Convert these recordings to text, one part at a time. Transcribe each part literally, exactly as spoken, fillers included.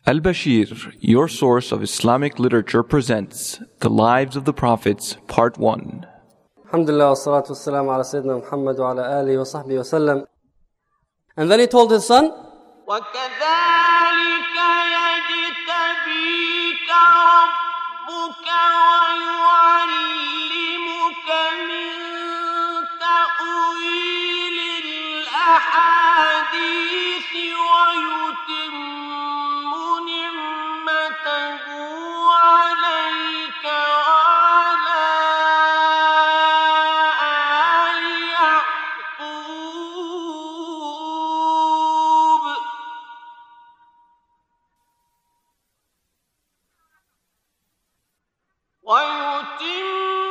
Al-Bashir, your source of Islamic literature, presents The Lives of the Prophets, Part one. Alhamdulillah, wa salatu wa salam ala Sayyidina Muhammad wa ala alihi wa sahbihi wa sallam. And then he told his son, وَكَذَلِكَ يَجْتَبِيكَ رَبُّكَ وَيُعَلِّمُكَ مِن تَأْوِيلِ الْأَحَادِيثِ وَيُتِمُّ نِعْمَتَهُ عَلَيْكَ وَعَلَى آلِ يَعْقُوبَ وَيُتِمُّ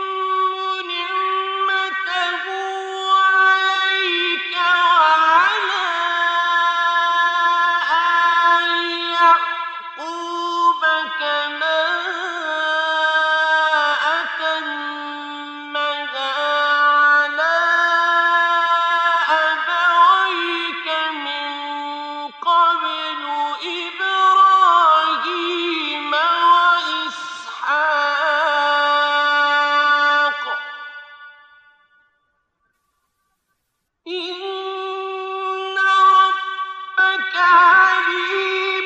نِعْمَتَهُ عَلَيْكَ وَعَلَى آلِ يَعْقُوبَ كَمَا أَتَمَّهَا عَلَى أَبَوَيْكَ مِن قَبْلُ إِبْرَاهِيمَ وَإِسْحَاقَ إِنَّ رَبَّكَ عَلِيمٌ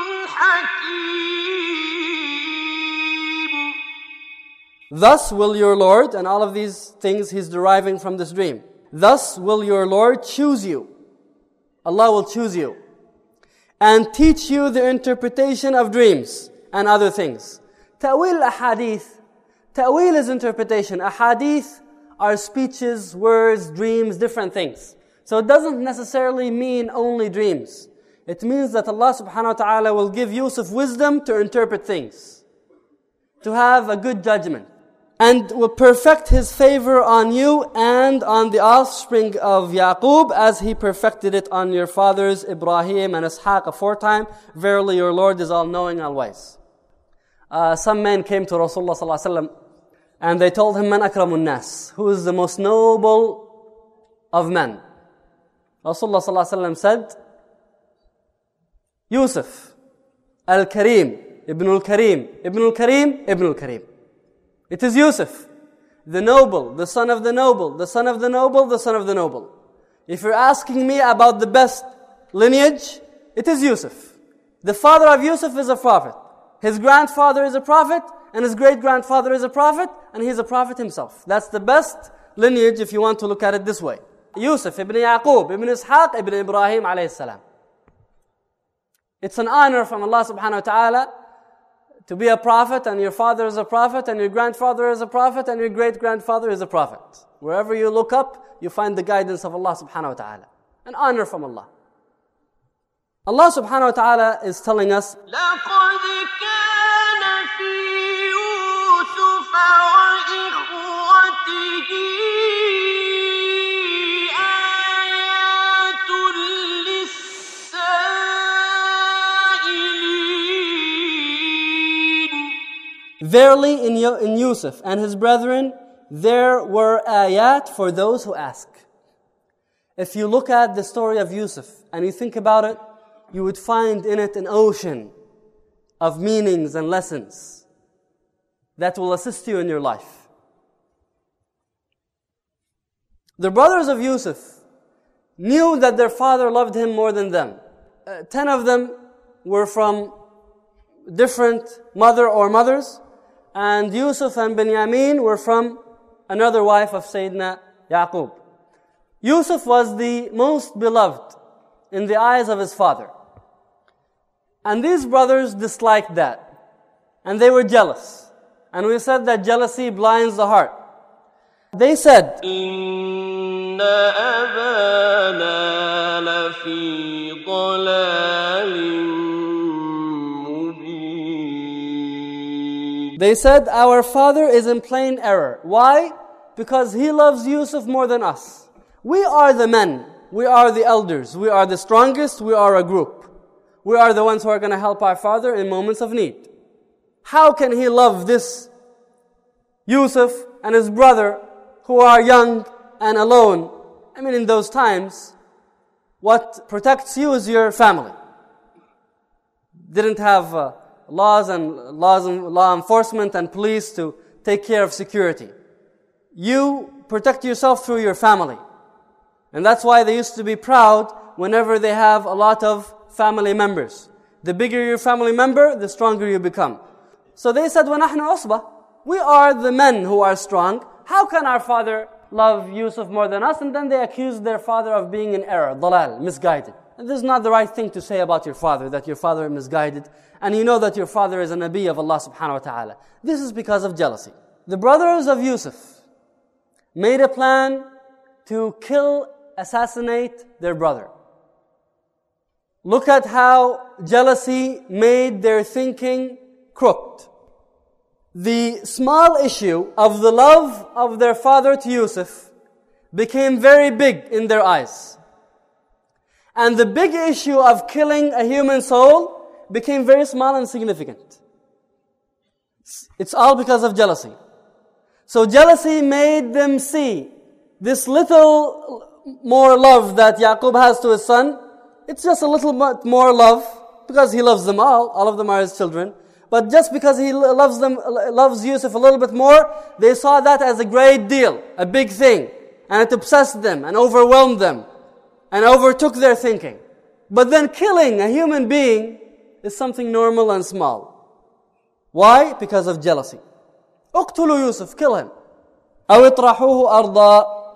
حَكِيمٌ. thus will your Lord, and all of these things he's deriving from this dream. Thus will your Lord choose you. Allah will choose you. And teach you the interpretation of dreams and other things. Ta'wil ahadith. Ta'wil is interpretation. Ahadith are speeches, words, dreams, different things. So it doesn't necessarily mean only dreams. It means that Allah subhanahu wa ta'ala will give Yusuf wisdom to interpret things, to have a good judgment, and will perfect His favor on you and on the offspring of Yaqub as He perfected it on your fathers Ibrahim and Ishaq aforetime. Verily your Lord is all-knowing, all-wise. Uh, some men came to Rasulullah sallallahu alaihi wasallam and they told him, Man akramun nas, who is the most noble of men? Rasulullah sallallahu alaihi wasallam said, Yusuf, Al-Karim, Ibn al-Karim, Ibn al-Karim, Ibn al-Karim. It is Yusuf, the noble, the son of the noble, the son of the noble, the son of the noble. If you're asking me about the best lineage, it is Yusuf. The father of Yusuf is a prophet. His grandfather is a prophet, and his great-grandfather is a prophet, and he's a prophet himself. That's the best lineage if you want to look at it this way. Yusuf, Ibn Yaqub, Ibn Ishaq, Ibn Ibrahim alayhi salam. It's an honor from Allah subhanahu wa ta'ala to be a prophet, and your father is a prophet, and your grandfather is a prophet, and your great-grandfather is a prophet. Wherever you look up, you find the guidance of Allah subhanahu wa ta'ala. An honor from Allah. Allah subhanahu wa ta'ala is telling us, لَقَدْ كَانَ فِي يُوسُفَ وَإِخْوَتِهِ آيَاتٌ لِلسَّائِلِينَ. verily in Yo- in Yusuf and his brethren, there were ayat for those who ask. If you look at the story of Yusuf and you think about it, you would find in it an ocean of meanings and lessons that will assist you in your life. The brothers of Yusuf knew that their father loved him more than them. Uh, ten of them were from different mother or mothers, and Yusuf and Binyamin were from another wife of Sayyidina Yaqub. Yusuf was the most beloved in the eyes of his father. And these brothers disliked that. And they were jealous. And we said that jealousy blinds the heart. They said, إِنَّ أَبَانَا لَفِي ضَلَالٍ مُبِينٍ. They said, our father is in plain error. Why? Because he loves Yusuf more than us. We are the men. We are the elders. We are the strongest. We are a group. We are the ones who are going to help our father in moments of need. How can he love this Yusuf and his brother who are young and alone? I mean, in those times, what protects you is your family. didn't have uh, laws and laws and law enforcement and police to take care of security. You protect yourself through your family. And that's why they used to be proud whenever they have a lot of family members. The bigger your family member, the stronger you become. So they said, وَنَحْنُ عُصْبَةٌ, we are the men who are strong. How can our father love Yusuf more than us? And then they accused their father of being in error, ضلال, misguided. And this is not the right thing to say about your father, that your father is misguided. And you know that your father is a Nabi of Allah subhanahu wa ta'ala. This is because of jealousy. The brothers of Yusuf made a plan to kill, assassinate their brother. Look at how jealousy made their thinking crooked. The small issue of the love of their father to Yusuf became very big in their eyes. And the big issue of killing a human soul became very small and significant. It's all because of jealousy. So jealousy made them see this little more love that Yaqub has to his son. It's just a little bit more love because he loves them all. All of them are his children. But just because he loves them, loves Yusuf a little bit more, they saw that as a great deal, a big thing. And it obsessed them and overwhelmed them and overtook their thinking. But then killing a human being is something normal and small. Why? Because of jealousy. اقتلوا Yusuf, kill him. أو اطرحوه أرضا,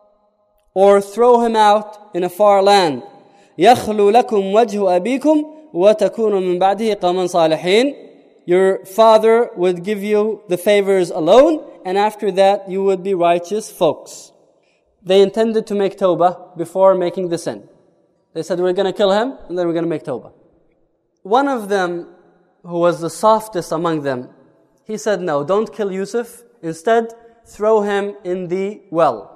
or throw him out in a far land. يخلو لكم وجه أبيكم وتكونوا من بعده قوما صالحين. Your father would give you the favors alone, and after that you would be righteous folks. They intended to make tawbah before making the sin. They said, we're going to kill him, and then we're going to make tawbah. One of them, who was the softest among them, he said, no, don't kill Yusuf. Instead, throw him in the well.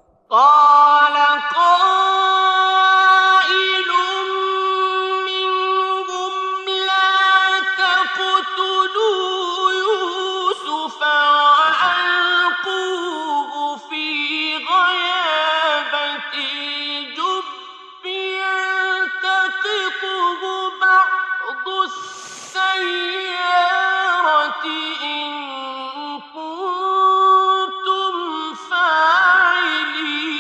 قال قائل منهم لا تقتلوا يوسف وألقوه في غيابة الجب يلتقطه بعض السيارة إن كنتم فاعلين.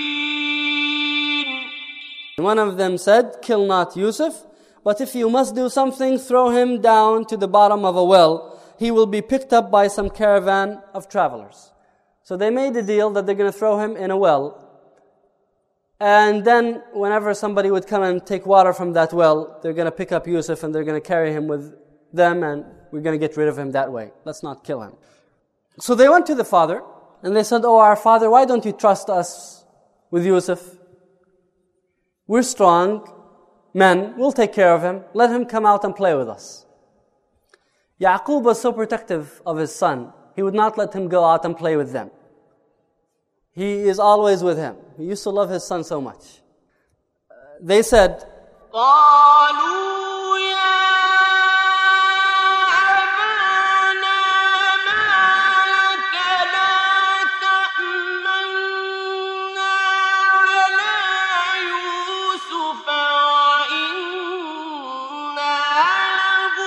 One of them said, kill not Yusuf, but if you must do something, throw him down to the bottom of a well. He will be picked up by some caravan of travelers. So they made a deal that they're going to throw him in a well. And then whenever somebody would come and take water from that well, they're going to pick up Yusuf and they're going to carry him with them, and we're going to get rid of him that way. Let's not kill him. So they went to the father and they said, oh, our father, why don't you trust us with Yusuf? We're strong men, we'll take care of him. Let him come out and play with us. Yaqub was so protective of his son, he would not let him go out and play with them. He is always with him. He used to love his son so much. Uh, they said, قالوا يا أبانا ما لك لا تأمنا على يوسف وإنا له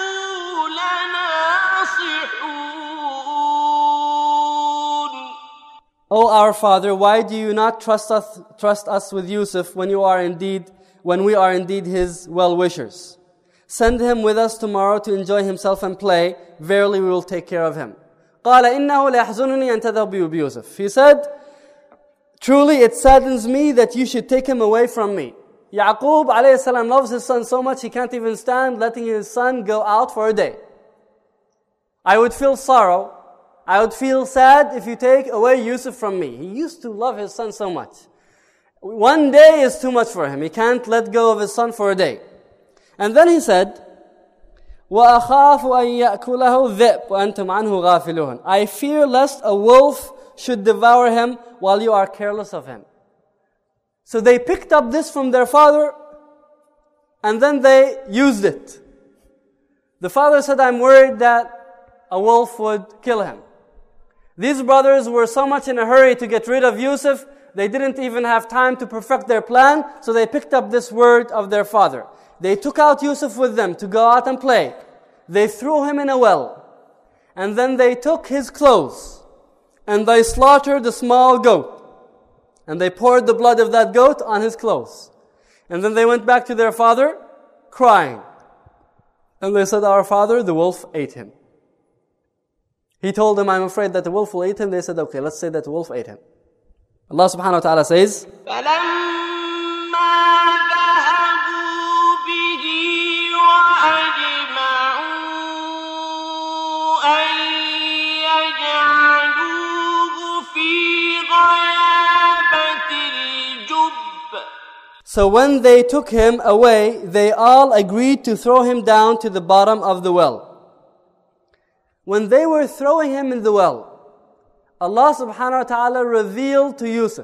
لناصحون. O our father, why do you not trust us, trust us with Yusuf when you are indeed, when we are indeed his well-wishers? Send him with us tomorrow to enjoy himself and play. Verily we will take care of him. قال إنه ليحزنني أن تذهبوا بيوسف. He said, truly it saddens me that you should take him away from me. Yaqub alayhi salam loves his son so much he can't even stand letting his son go out for a day. I would feel sorrow, I would feel sad if you take away Yusuf from me. He used to love his son so much. One day is too much for him. He can't let go of his son for a day. And then he said, وَأَخَافُ أَن يَأْكُلَهُ الذِّئْبُ وَأَنْتُمْ عَنْهُ غَافِلُونَ. I fear lest a wolf should devour him while you are careless of him. So they picked up this from their father and then they used it. The father said, I'm worried that a wolf would kill him. These brothers were so much in a hurry to get rid of Yusuf, they didn't even have time to perfect their plan, so they picked up this word of their father. They took out Yusuf with them to go out and play. They threw him in a well. And then they took his clothes and they slaughtered a small goat. And they poured the blood of that goat on his clothes. And then they went back to their father crying. And they said, our father, the wolf ate him. He told them, I'm afraid that the wolf will eat him. They said, okay, let's say that the wolf ate him. Allah subhanahu wa ta'ala says, so when they took him away, they all agreed to throw him down to the bottom of the well. When they were throwing him in the well, Allah subhanahu wa ta'ala revealed to Yusuf.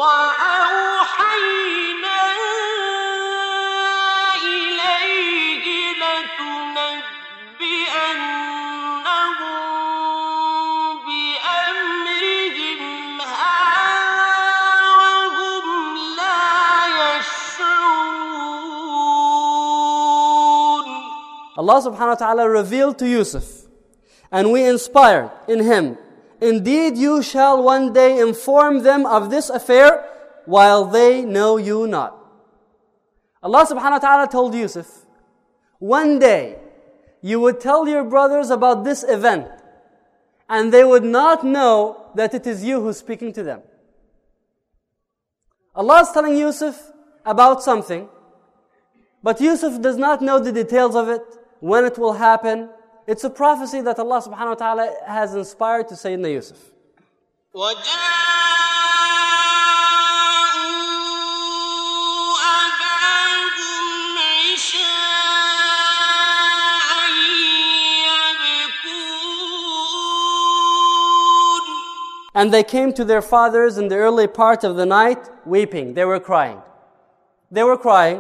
Allah subhanahu wa ta'ala revealed to Yusuf, and we inspired in him, indeed you shall one day inform them of this affair while they know you not. Allah subhanahu wa ta'ala told Yusuf, one day you would tell your brothers about this event and they would not know that it is you who's speaking to them. Allah is telling Yusuf about something, but Yusuf does not know the details of it, when it will happen. It's a prophecy that Allah subhanahu wa ta'ala has inspired to Sayyidina Yusuf. And they came to their fathers in the early part of the night, weeping. They were crying. They were crying.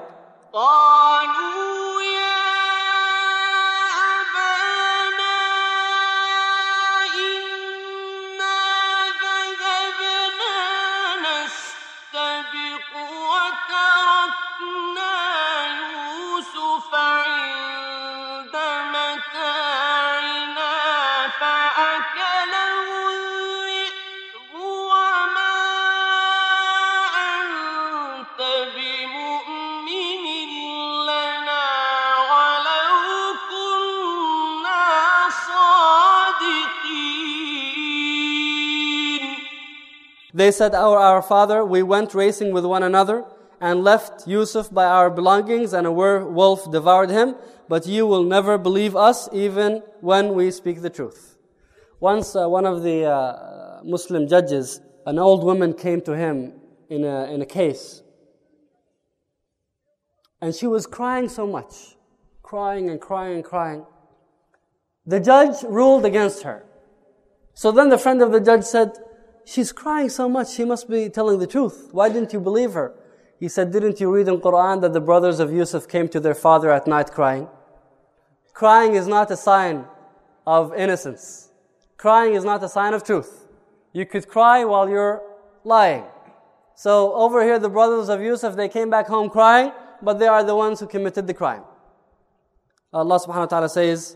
They said, our, our father, we went racing with one another and left Yusuf by our belongings, and a werewolf devoured him, but you will never believe us even when we speak the truth. Once uh, one of the uh, Muslim judges, an old woman came to him in a, in a case. And she was crying so much, crying and crying and crying. The judge ruled against her. So then the friend of the judge said, she's crying so much, she must be telling the truth. Why didn't you believe her? He said, didn't you read in Quran that the brothers of Yusuf came to their father at night crying? Crying is not a sign of innocence. Crying is not a sign of truth. You could cry while you're lying. So over here, the brothers of Yusuf, they came back home crying, but they are the ones who committed the crime. Allah subhanahu wa ta'ala says,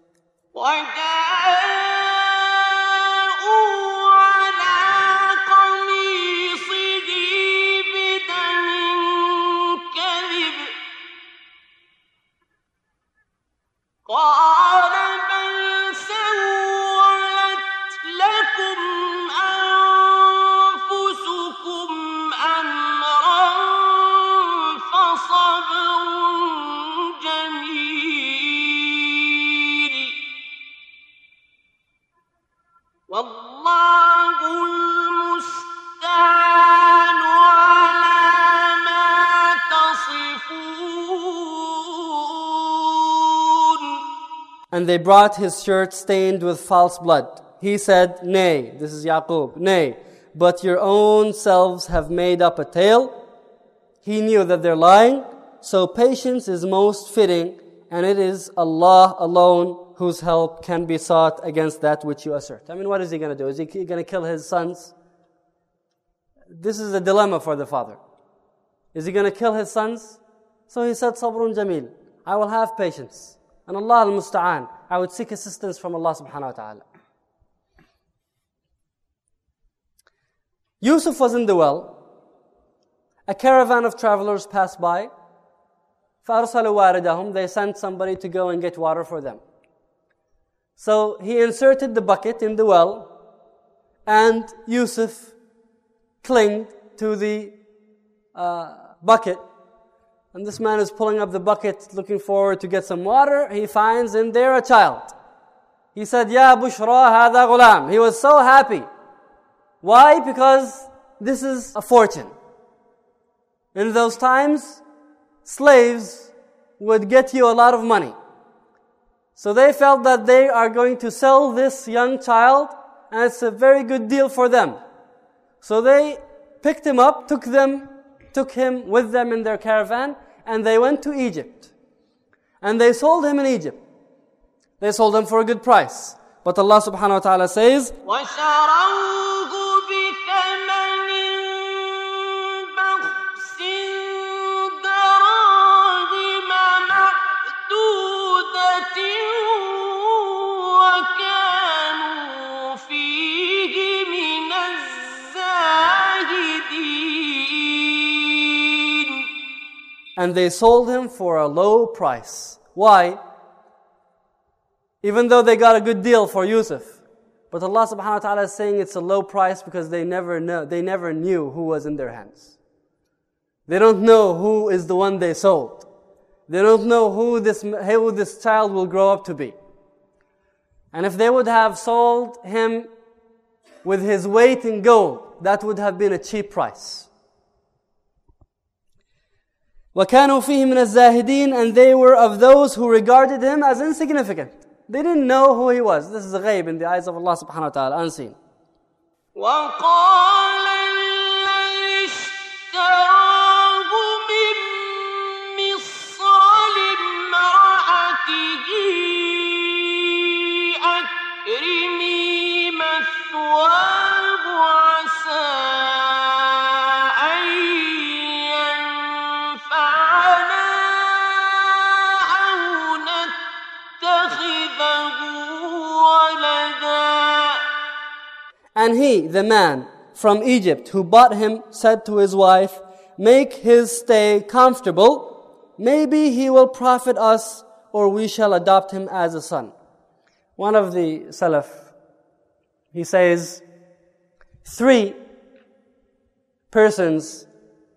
and they brought his shirt stained with false blood. He said, nay, this is Yaqub, nay, but your own selves have made up a tale. He knew that they're lying, so patience is most fitting, and it is Allah alone whose help can be sought against that which you assert. I mean, what is he going to do? Is he going to kill his sons? This is a dilemma for the father. Is he going to kill his sons? So he said, Sabrun Jamil, I will have patience. And Allah al-Musta'an, I would seek assistance from Allah subhanahu wa ta'ala. Yusuf was in the well. A caravan of travelers passed by. فَأَرْسَلُوا وَارِدَهُمْ They sent somebody to go and get water for them. So he inserted the bucket in the well, and Yusuf clung to the uh, bucket. And this man is pulling up the bucket, looking forward to get some water. He finds in there a child. He said, Ya Bushra hada ghulam. He was so happy. Why? Because this is a fortune. In those times, slaves would get you a lot of money. So they felt that they are going to sell this young child, and it's a very good deal for them. So they picked him up, took them, took him with them in their caravan, and they went to Egypt. And they sold him in Egypt. They sold him for a good price. But Allah subhanahu wa ta'ala says, وَشَرَوْهُ بِثَمَنٍ بَخْسٍ دَرَاهِمَ مَعْدُودَةٍ وَكَانُوا فِيهِ مِنَ الزَّاهِدِينَ. and they sold him for a low price. Why? Even though they got a good deal for Yusuf. But Allah subhanahu wa ta'ala is saying it's a low price because they never know, they never knew who was in their hands. They don't know who is the one they sold. They don't know who this, who this child will grow up to be. And if they would have sold him with his weight in gold, that would have been a cheap price. وَكَانُوا فِيهِ مِنَ الزَّاهِدِينَ And they were of those who regarded him as insignificant. They didn't know who he was. This is a ghaib in the eyes of Allah subhanahu wa ta'ala, unseen. وقال الذي اشتراه من مصر لامرأته أكرمي مثواه عسى أن ينفعنا أو نتخذه ولدا. And he, the man from Egypt who bought him, said to his wife, make his stay comfortable. Maybe he will profit us, or we shall adopt him as a son. One of the Salaf, he says, three persons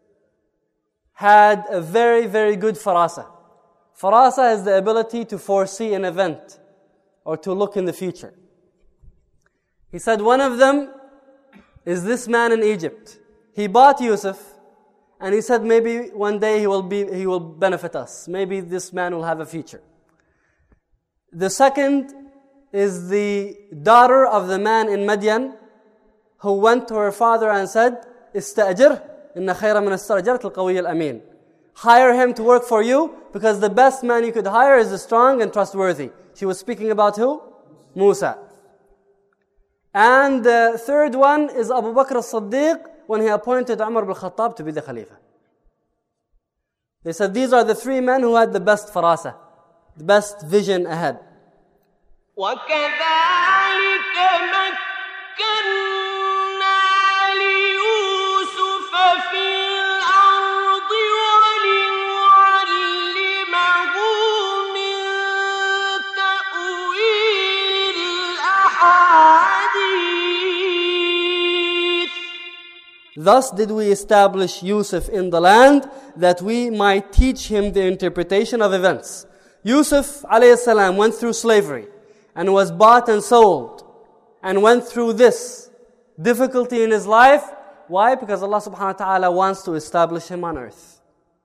had a very, very good farasa. Farasa is the ability to foresee an event or to look in the future. He said one of them is this man in Egypt. He bought Yusuf, and he said maybe one day he will be he will benefit us. Maybe this man will have a future. The second is the daughter of the man in Madian who went to her father and said, "Ista'jir, inna khayra min as-sarjarat al-qawiy al-amin." Hire him to work for you, because the best man you could hire is the strong and trustworthy. She was speaking about who? Musa. And the third one is Abu Bakr as-Siddiq, when he appointed Umar ibn Khattab to be the Khalifa. They said these are the three men who had the best farasa, the best vision ahead. وكذلك مكنا ليوسف في الأرض ولنعلمه من تأويل الأحاديث. Thus did we establish Yusuf in the land, that we might teach him the interpretation of events. Yusuf alayhi salam went through slavery and was bought and sold and went through this difficulty in his life. Why? Because Allah subhanahu wa ta'ala wants to establish him on earth.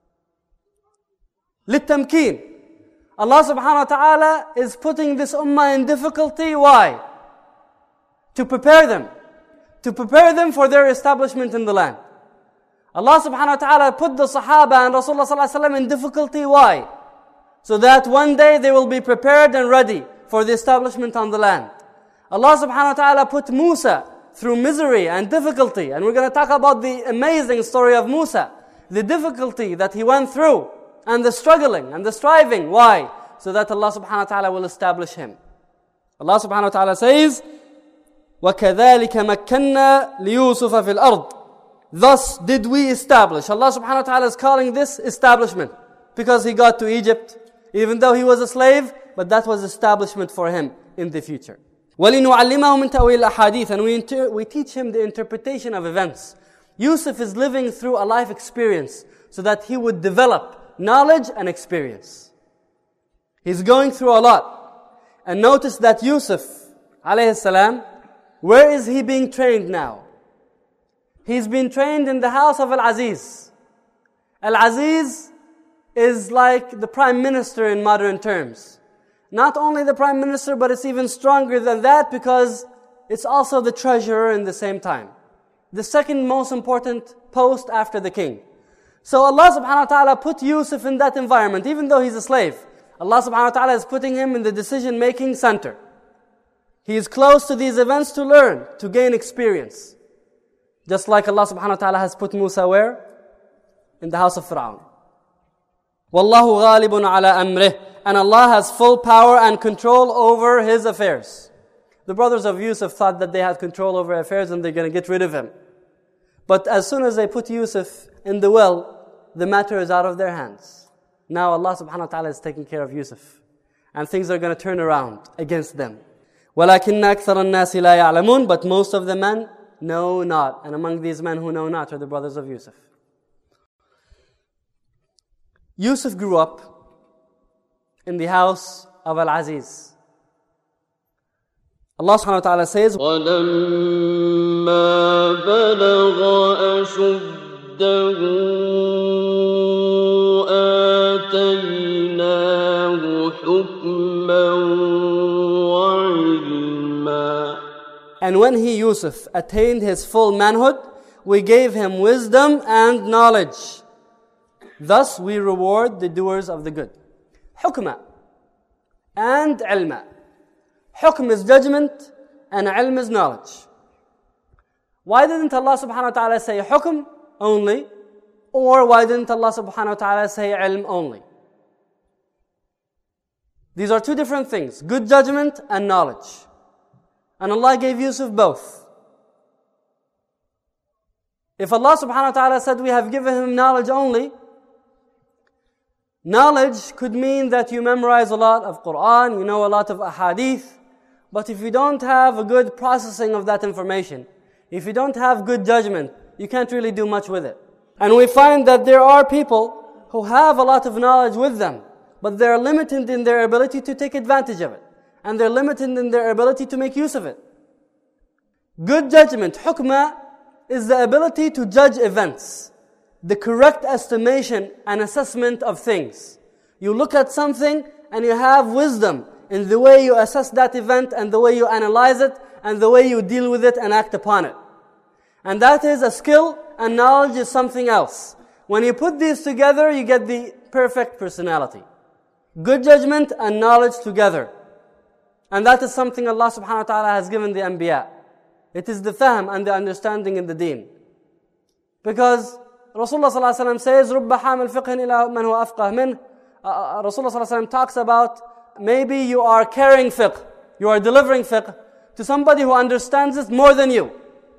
للتمكين. Allah subhanahu wa ta'ala is putting this ummah in difficulty. Why? To prepare them. To prepare them for their establishment in the land. Allah subhanahu wa ta'ala put the Sahaba and Rasulullah sallallahu alaihi wasallam in difficulty. Why? So that one day they will be prepared and ready for the establishment on the land. Allah subhanahu wa ta'ala put Musa through misery and difficulty. And we're going to talk about the amazing story of Musa. The difficulty that he went through and the struggling and the striving. Why? So that Allah subhanahu wa ta'ala will establish him. Allah subhanahu wa ta'ala says, وَكَذَلِكَ مَكَّنَّا لِيُوسُفَ فِي الْأَرْضِ. Thus did we establish. Allah subhanahu wa ta'ala is calling this establishment because he got to Egypt, even though he was a slave, but that was establishment for him in the future. وَلِنُعَلِّمَهُ مِنْ تَأْوِيلِ الْأَحَادِيثِ. And we, inter- we teach him the interpretation of events. Yusuf is living through a life experience so that he would develop knowledge and experience. He's going through a lot. And notice that Yusuf, alayhi salam, where is he being trained now? He's been trained in the house of Al-Aziz. Al-Aziz is like the prime minister in modern terms. Not only the prime minister, but it's even stronger than that because it's also the treasurer in the same time. The second most important post after the king. So Allah subhanahu wa ta'ala put Yusuf in that environment, even though he's a slave. Allah subhanahu wa ta'ala is putting him in the decision-making center. He is close to these events to learn, to gain experience. Just like Allah subhanahu wa ta'ala has put Musa where? In the house of Fir'aun. Wallahu ghalibun ala amrih. And Allah has full power and control over His affairs. The brothers of Yusuf thought that they had control over affairs and they're going to get rid of him. But as soon as they put Yusuf in the well, the matter is out of their hands. Now Allah subhanahu wa ta'ala is taking care of Yusuf. And things are going to turn around against them. وَلَكِنَّ أَكْثَرَ النَّاسِ لَا يَعْلَمُونَ. But most of the men know not. And among these men who know not are the brothers of Yusuf. Yusuf grew up in the house of Al-Aziz. Allah subhanahu wa ta'ala says, وَلَمَّا بَلَغَ أَشُدَّهُ آتَيْنَاهُ حُكْمًا وَعِلْمًا. And when he, Yusuf, attained his full manhood, we gave him wisdom and knowledge. Thus we reward the doers of the good. Hukma and ilma. Hukm is judgment and ilm is knowledge. Why didn't Allah subhanahu wa ta'ala say hukm only? Or why didn't Allah subhanahu wa ta'ala say ilm only? These are two different things. Good judgment and knowledge. And Allah gave Yusuf both. If Allah subhanahu wa ta'ala said we have given him knowledge only, knowledge could mean that you memorize a lot of Quran, you know a lot of ahadith, but if you don't have a good processing of that information, if you don't have good judgment, you can't really do much with it. And we find that there are people who have a lot of knowledge with them, but they're limited in their ability to take advantage of it. And they're limited in their ability to make use of it. Good judgment, hukmah, is the ability to judge events. The correct estimation and assessment of things. You look at something and you have wisdom in the way you assess that event and the way you analyze it and the way you deal with it and act upon it. And that is a skill, and knowledge is something else. When you put these together, you get the perfect personality. Good judgment and knowledge together. And that is something Allah subhanahu wa ta'ala has given the anbiya. It is the fahm and the understanding in the deen. Because Rasulullah sallallahu alaihi wasallam says, رُبَّ حَامِلْ فِقْهٍ إِلَى مَنْ هُوَ أَفْقَهْ مِنْهُ. Rasulullah sallallahu alaihi wasallam talks about maybe you are carrying fiqh, you are delivering fiqh to somebody who understands it more than you.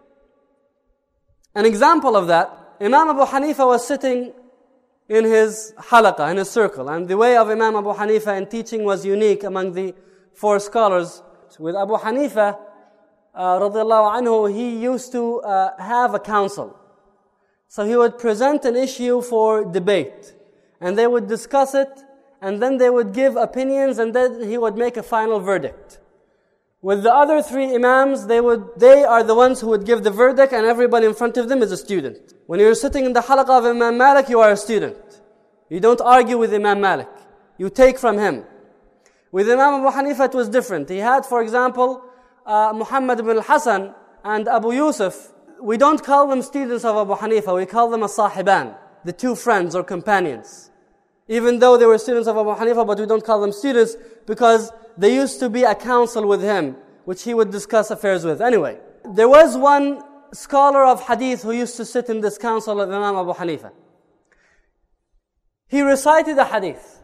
An example of that, Imam Abu Hanifa was sitting in his halaqah, in his circle, and the way of Imam Abu Hanifa in teaching was unique among the four scholars. With Abu Hanifa, uh, radiallahu anhu, he used to uh, have a council. So he would present an issue for debate, and they would discuss it, and then they would give opinions, and then he would make a final verdict. With the other three imams, they would they are the ones who would give the verdict, and everybody in front of them is a student. When you're sitting in the halaqah of Imam Malik, you are a student. You don't argue with Imam Malik. You take from him. With Imam Abu Hanifa, it was different. He had, for example, uh, Muhammad ibn al-Hasan and Abu Yusuf. We don't call them students of Abu Hanifa, we call them as-sahiban, the two friends or companions. Even though they were students of Abu Hanifa, but we don't call them students because they used to be a council with him, which he would discuss affairs with. Anyway, there was one scholar of hadith who used to sit in this council of Imam Abu Hanifa. He recited the hadith.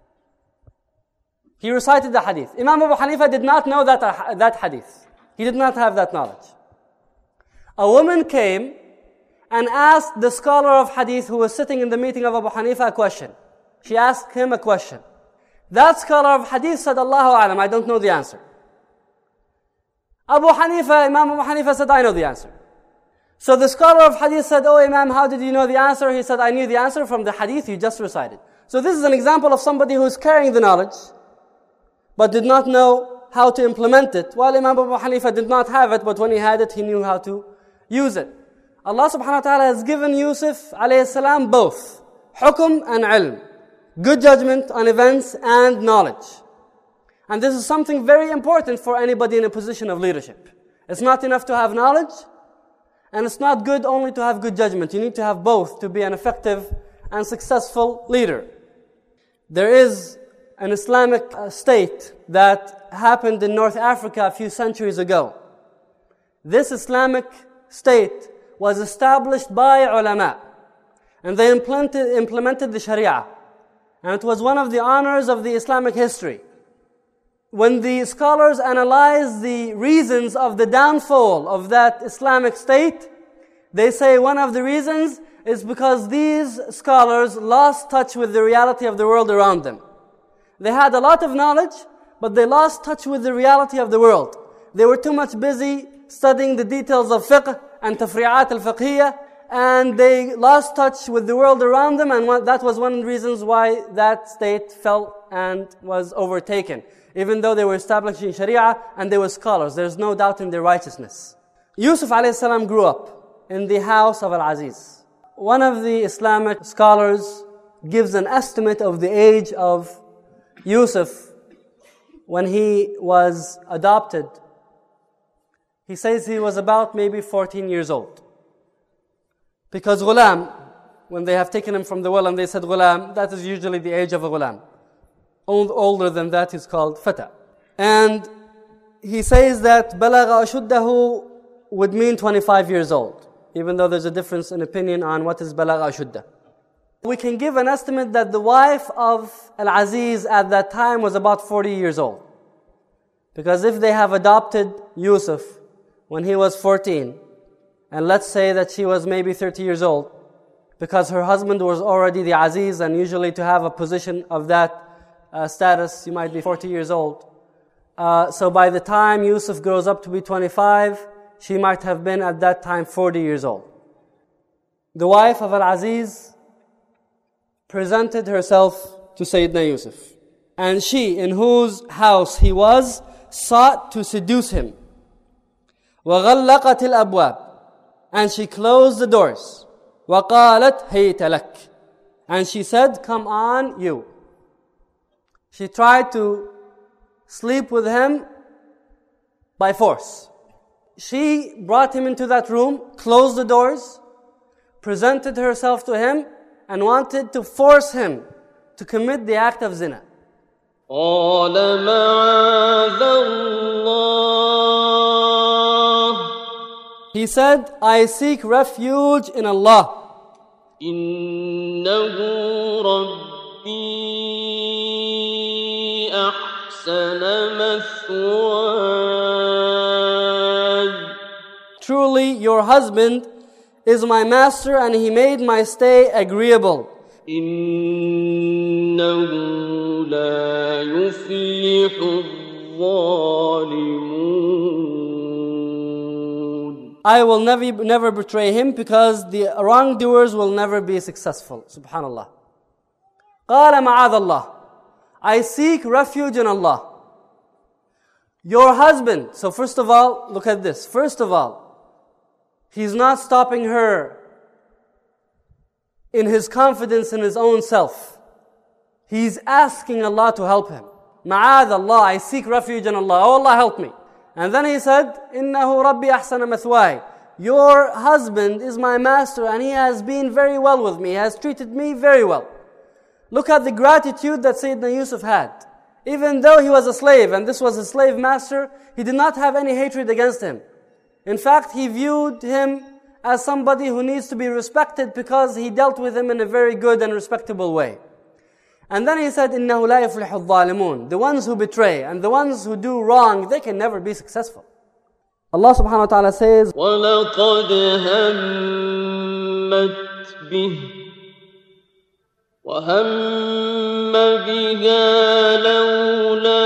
He recited the hadith. Imam Abu Hanifa did not know that, uh, that hadith. He did not have that knowledge. A woman came and asked the scholar of hadith who was sitting in the meeting of Abu Hanifa a question. She asked him a question. That scholar of hadith said, Allahu Alam, I don't know the answer. Abu Hanifa, Imam Abu Hanifa said, I know the answer. So the scholar of hadith said, oh Imam, how did you know the answer? He said, I knew the answer from the hadith you just recited. So this is an example of somebody who is carrying the knowledge, but did not know how to implement it. While Imam Abu Hanifa did not have it, but when he had it, he knew how to use it. Allah subhanahu wa ta'ala has given Yusuf alayhi salam both hukum and ilm, good judgment on events and knowledge. And this is something very important for anybody in a position of leadership. It's not enough to have knowledge, and it's not good only to have good judgment. You need to have both to be an effective and successful leader. There is an Islamic state that happened in North Africa a few centuries ago. This Islamic state was established by ulama, and they implemented, implemented the Sharia. And it was one of the honors of the Islamic history. When the scholars analyze the reasons of the downfall of that Islamic state, they say one of the reasons is because these scholars lost touch with the reality of the world around them. They had a lot of knowledge, but they lost touch with the reality of the world. They were too much busy studying the details of fiqh and tafri'at al-fiqhiyah, and they lost touch with the world around them, and that was one of the reasons why that state fell and was overtaken. Even though they were establishing Sharia and they were scholars, there's no doubt in their righteousness. Yusuf alayhi salam grew up in the house of Al-Aziz. One of the Islamic scholars gives an estimate of the age of Yusuf when he was adopted. He says he was about maybe fourteen years old. Because ghulam, when they have taken him from the well and they said ghulam, that is usually the age of a ghulam. Older than that is called fata. And he says that balagha ashuddahu would mean twenty-five years old, even though there's a difference in opinion on what is balagha ashuddah. We can give an estimate that the wife of Al-Aziz at that time was about forty years old. Because if they have adopted Yusuf when he was fourteen, and let's say that she was maybe thirty years old, because her husband was already the Aziz, and usually to have a position of that uh, status, you might be forty years old. Uh, so by the time Yusuf grows up to be twenty-five, she might have been at that time forty years old. The wife of Al-Aziz presented herself to Sayyidina Yusuf. And she, in whose house he was, sought to seduce him. وَغَلَّقَتِ الْأَبْوَابِ And she closed the doors. وَقَالَتْ هَيْتَ لَكَ And she said, come on, you. She tried to sleep with him by force. She brought him into that room, closed the doors, presented herself to him, and wanted to force him to commit the act of zina. قال معاذ الله He said, I seek refuge in Allah. إنه ربي أحسن مثواي Truly, your husband is my master, and he made my stay agreeable. إنه لا يفلح الظالمون I will never, never betray him, because the wrongdoers will never be successful. Subhanallah. قال معاذ الله I seek refuge in Allah. Your husband. So first of all, look at this. First of all, he's not stopping her in his confidence in his own self. He's asking Allah to help him. Ma'ad Allah, I seek refuge in Allah. Oh Allah, help me. And then he said, إِنَّهُ رَبِّي أَحْسَنَ مَثْوَاي Your husband is my master, and he has been very well with me. He has treated me very well. Look at the gratitude that Sayyidina Yusuf had. Even though he was a slave, and this was a slave master, he did not have any hatred against him. In fact, he viewed him as somebody who needs to be respected because he dealt with him in a very good and respectable way. And then he said, إِنَّهُ لَا يَفْلِحُ الظَّالِمُونَ. The ones who betray and the ones who do wrong, they can never be successful. Allah subhanahu wa ta'ala says, وَلَقَدْ هَمَّتْ بِهِ وَهَمَّ بِهَا لَوْلَا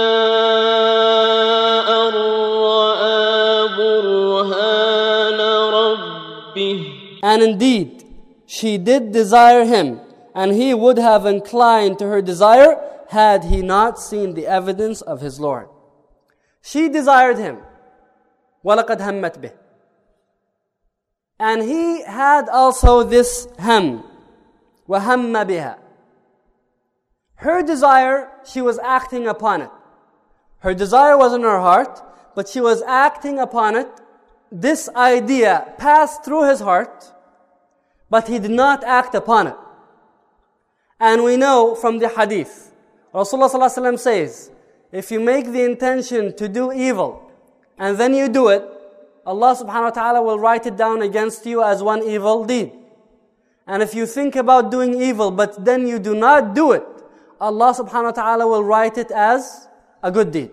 أَن رَّأَىٰ بُرْهَانَ رَبِّهِ. And indeed, she did desire him, and he would have inclined to her desire had he not seen the evidence of his Lord. She desired him. وَلَقَدْ هَمَّتْ بِهِ. And he had also this ham. وَهَمَّ بِهَا. Her desire, she was acting upon it. Her desire was in her heart, but she was acting upon it. This idea passed through his heart, but he did not act upon it. And we know from the hadith, Rasulullah sallallahu alaihi wasallam says, if you make the intention to do evil, and then you do it, Allah subhanahu wa ta'ala will write it down against you as one evil deed. And if you think about doing evil, but then you do not do it, Allah subhanahu wa ta'ala will write it as a good deed.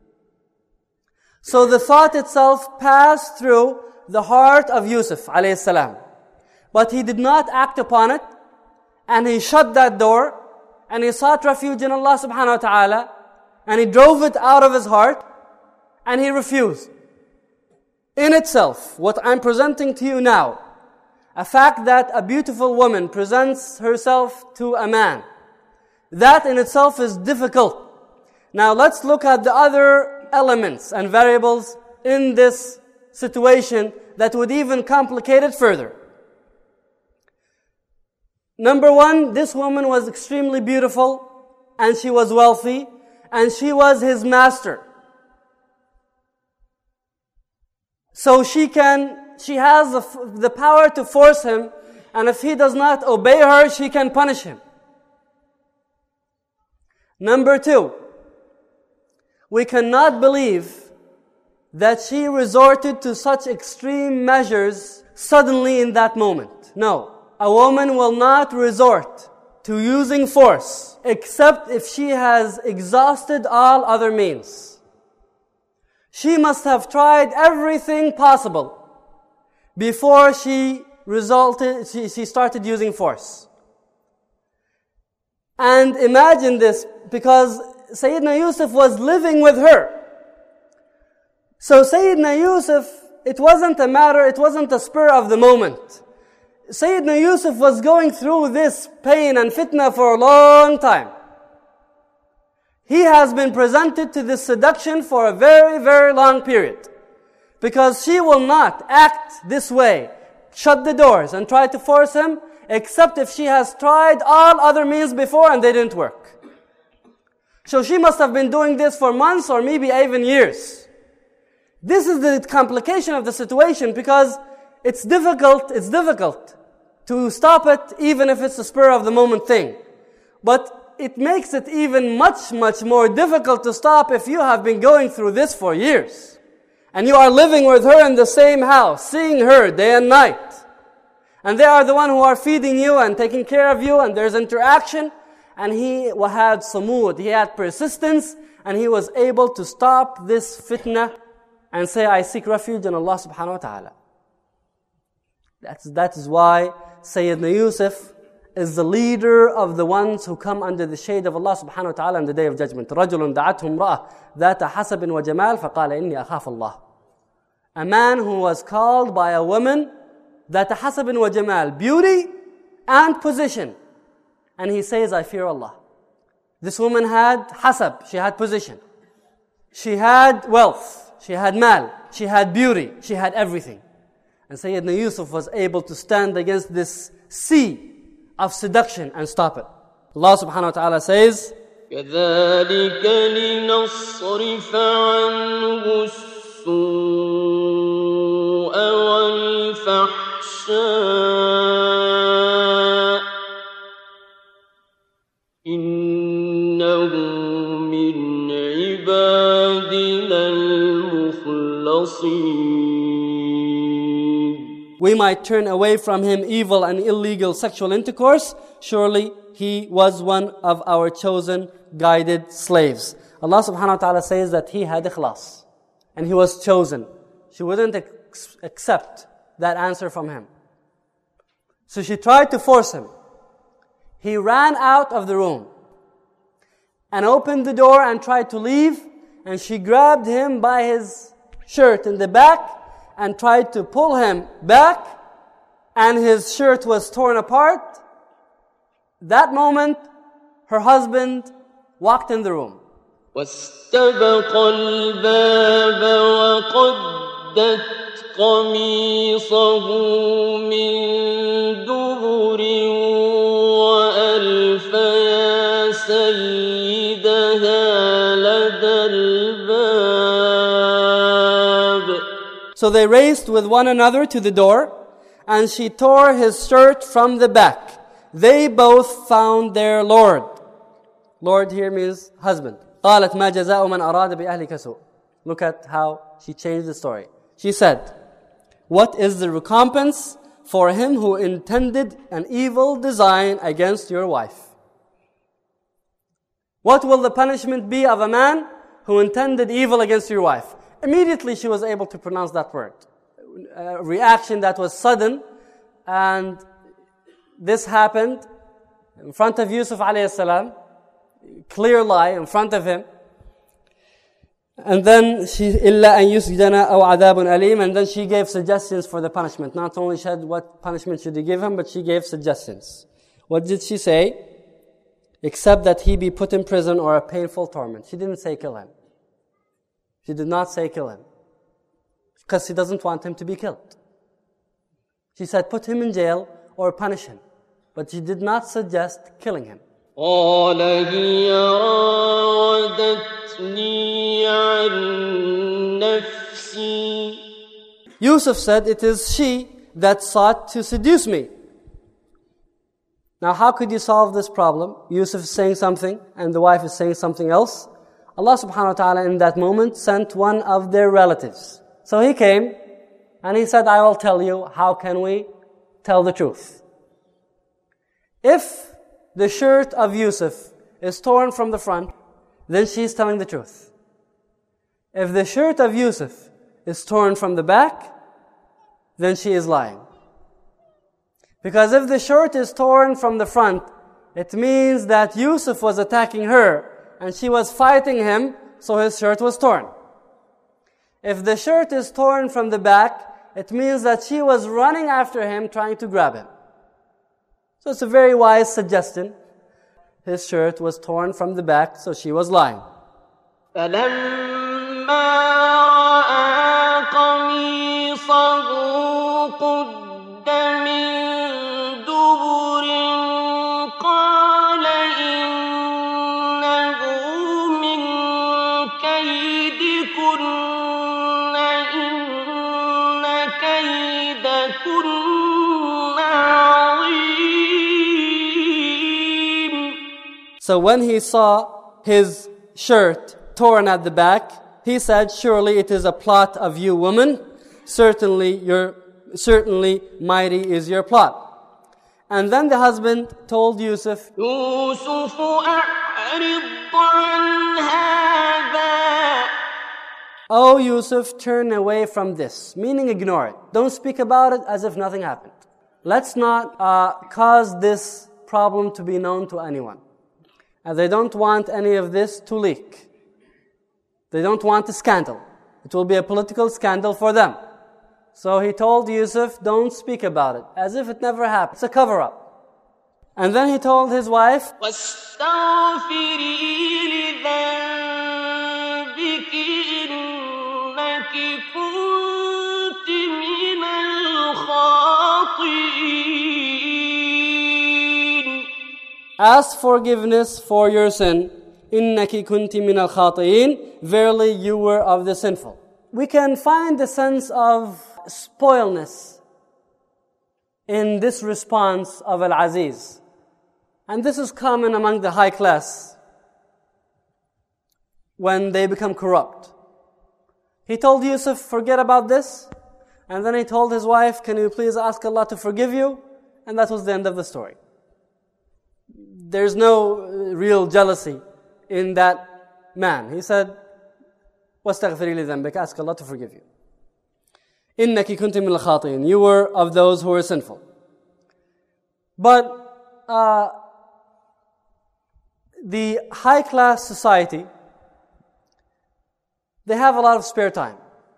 So the thought itself passed through the heart of Yusuf alayhi salam. But he did not act upon it, and he shut that door, and he sought refuge in Allah subhanahu wa ta'ala, and he drove it out of his heart, and he refused. In itself, what I'm presenting to you now, a fact that a beautiful woman presents herself to a man, that in itself is difficult. Now let's look at the other elements and variables in this situation that would even complicate it further. Number one, this woman was extremely beautiful, and she was wealthy, and she was his master. So she can, she has the, the power to force him, and if he does not obey her, she can punish him. Number two, we cannot believe that she resorted to such extreme measures suddenly in that moment. No. A woman will not resort to using force except if she has exhausted all other means. She must have tried everything possible before she resulted, she, she started using force. And imagine this, because Sayyidina Yusuf was living with her. So Sayyidina Yusuf, it wasn't a matter, it wasn't a spur of the moment. Sayyidina Yusuf was going through this pain and fitna for a long time. He has been presented to this seduction for a very, very long period. Because she will not act this way, shut the doors and try to force him, except if she has tried all other means before and they didn't work. So she must have been doing this for months or maybe even years. This is the complication of the situation, because it's difficult, it's difficult to stop it even if it's a spur of the moment thing. But it makes it even much, much more difficult to stop if you have been going through this for years. And you are living with her in the same house, seeing her day and night. And they are the one who are feeding you and taking care of you, and there's interaction. And he had samud, he had persistence, and he was able to stop this fitna and say, I seek refuge in Allah subhanahu wa ta'ala. That's, that is why Sayyidina Yusuf is the leader of the ones who come under the shade of Allah subhanahu wa ta'ala on the day of judgment. رَجُلٌ دَعَتْهُ امْرَأَةٌ ذَاتَ حَسَبٍ وَجَمَالٍ فَقَالَ إِنِّي أَخَافُ اللَّهِ. A man who was called by a woman ذَاتَ حَسَبٍ وَجَمَالٍ, beauty and position. And he says, I fear Allah. This woman had hasab, she had position. She had wealth, she had mal, she had beauty, she had everything. And Sayyidina Yusuf was able to stand against this sea of seduction and stop it. Allah subhanahu wa ta'ala says, كَذَلِكَ لِنَصْرِفَ عَنْهُ السُّوءَ وَالْفَحْشَاءَ إِنَّهُ مِنْ عِبَادِنَا الْمُخْلَصِينَ. We might turn away from him evil and illegal sexual intercourse. Surely he was one of our chosen, guided slaves. Allah subhanahu wa ta'ala says that he had ikhlas. And he was chosen. She wouldn't ex- accept that answer from him. So she tried to force him. He ran out of the room and opened the door and tried to leave. And she grabbed him by his shirt in the back and tried to pull him back. And his shirt was torn apart. That moment, her husband walked in the room. واستبق الباب وقدت قميصه من دبر وألف يا سيدها لدى الباب. So they raced with one another to the door, and she tore his shirt from the back. They both found their Lord. Lord here means husband. قالت ما جزاء من أراد بأهلك سوء. Look at how she changed the story. She said, what is the recompense for him who intended an evil design against your wife? What will the punishment be of a man who intended evil against your wife? Immediately she was able to pronounce that word. A reaction that was sudden, and this happened in front of Yusuf alayhi salam. Clear lie in front of him. And then she, إِلَّا أَن يُسْجَنَا أَوْ عَذَابٌ أَلِيمٌ. And then she gave suggestions for the punishment. Not only said what punishment should he give him, but she gave suggestions. What did she say? Except that he be put in prison or a painful torment. She didn't say kill him. She did not say kill him. Because she doesn't want him to be killed. She said put him in jail or punish him. But she did not suggest killing him. قال هي راودتني عن نفسي. Yusuf said, it is she that sought to seduce me. Now how could you solve this problem? Yusuf is saying something and the wife is saying something else. Allah subhanahu wa ta'ala in that moment sent one of their relatives. So he came and he said, I will tell you, how can we tell the truth? If the shirt of Yusuf is torn from the front, then she is telling the truth. If the shirt of Yusuf is torn from the back, then she is lying. Because if the shirt is torn from the front, it means that Yusuf was attacking her and she was fighting him, so his shirt was torn. If the shirt is torn from the back, it means that she was running after him, trying to grab him. So it's a very wise suggestion. His shirt was torn from the back, so she was lying. فَلَمَّا رَأَى قَمِيصَهُ قُدَّ مِن دُبُرٍ قَالَ إِنَّهُ مِن كَيْدِكُنَّ إِنَّ كَيْدَكُنَّ عَظِيمٌ. So when he saw his shirt torn at the back, he said, surely it is a plot of you women. Certainly, your, certainly mighty is your plot. And then the husband told Yusuf, يوسف أعرض عن هذا. Oh Yusuf, turn away from this. Meaning ignore it. Don't speak about it as if nothing happened. Let's not uh, cause this problem to be known to anyone. And they don't want any of this to leak. They don't want a scandal. It will be a political scandal for them. So he told Yusuf, don't speak about it, as if it never happened. It's a cover-up. And then he told his wife, واستغفري لذنبك إنك كنت من الخاطئين. ask forgiveness for your sin. إِنَّكِ كُنْتِ مِنَ الْخَاطِئِينَ. Verily you were of the sinful. We can find the sense of spoilness in this response of Al-Aziz. And this is common among the high class when they become corrupt. He told Yusuf, forget about this. And then he told his wife, can you please ask Allah to forgive you? And that was the end of the story. there's no real jealousy in that man. He said, وَاسْتَغْفِرِي لِذَنْبِكَ, ask Allah to forgive you. إِنَّكِ كُنْتِ مِنَ الْخَاطِئِينَ, you were of those who were sinful. But uh, the high-class society, they have a lot of spare time.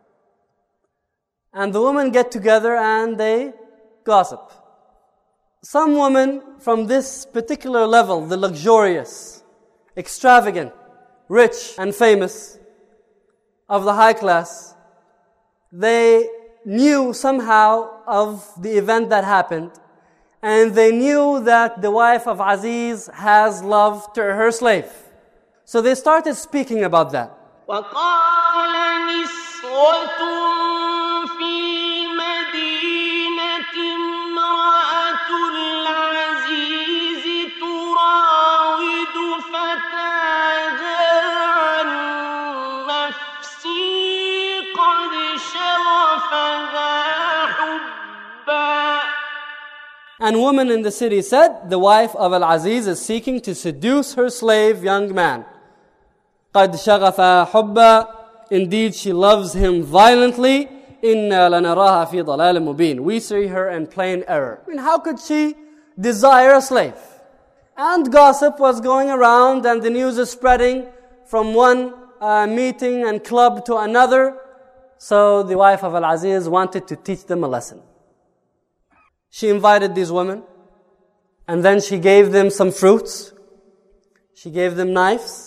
And the women get together and they gossip. Some women from this particular level, the luxurious, extravagant, rich and famous of the high class, they knew somehow of the event that happened, and they knew that the wife of Aziz has love to her slave. So they started speaking about that. وقال نسوة في المدينة امرأة العزيز تراود فتاها عن نفسه قد شغفها حبا. And women in the city said, the wife of Al-Aziz is seeking to seduce her slave young man. قَدْ شَغَفَ حُبًّا, indeed she loves him violently. إِنَّا لَنَرَاهَا فِي ضَلَالٍ مُبِينٍ, we see her in plain error. I mean, how could she desire a slave? And gossip was going around, and the news is spreading from one uh, meeting and club to another. So the wife of Al-Aziz wanted to teach them a lesson. She invited these women, and then she gave them some fruits. She gave them knives.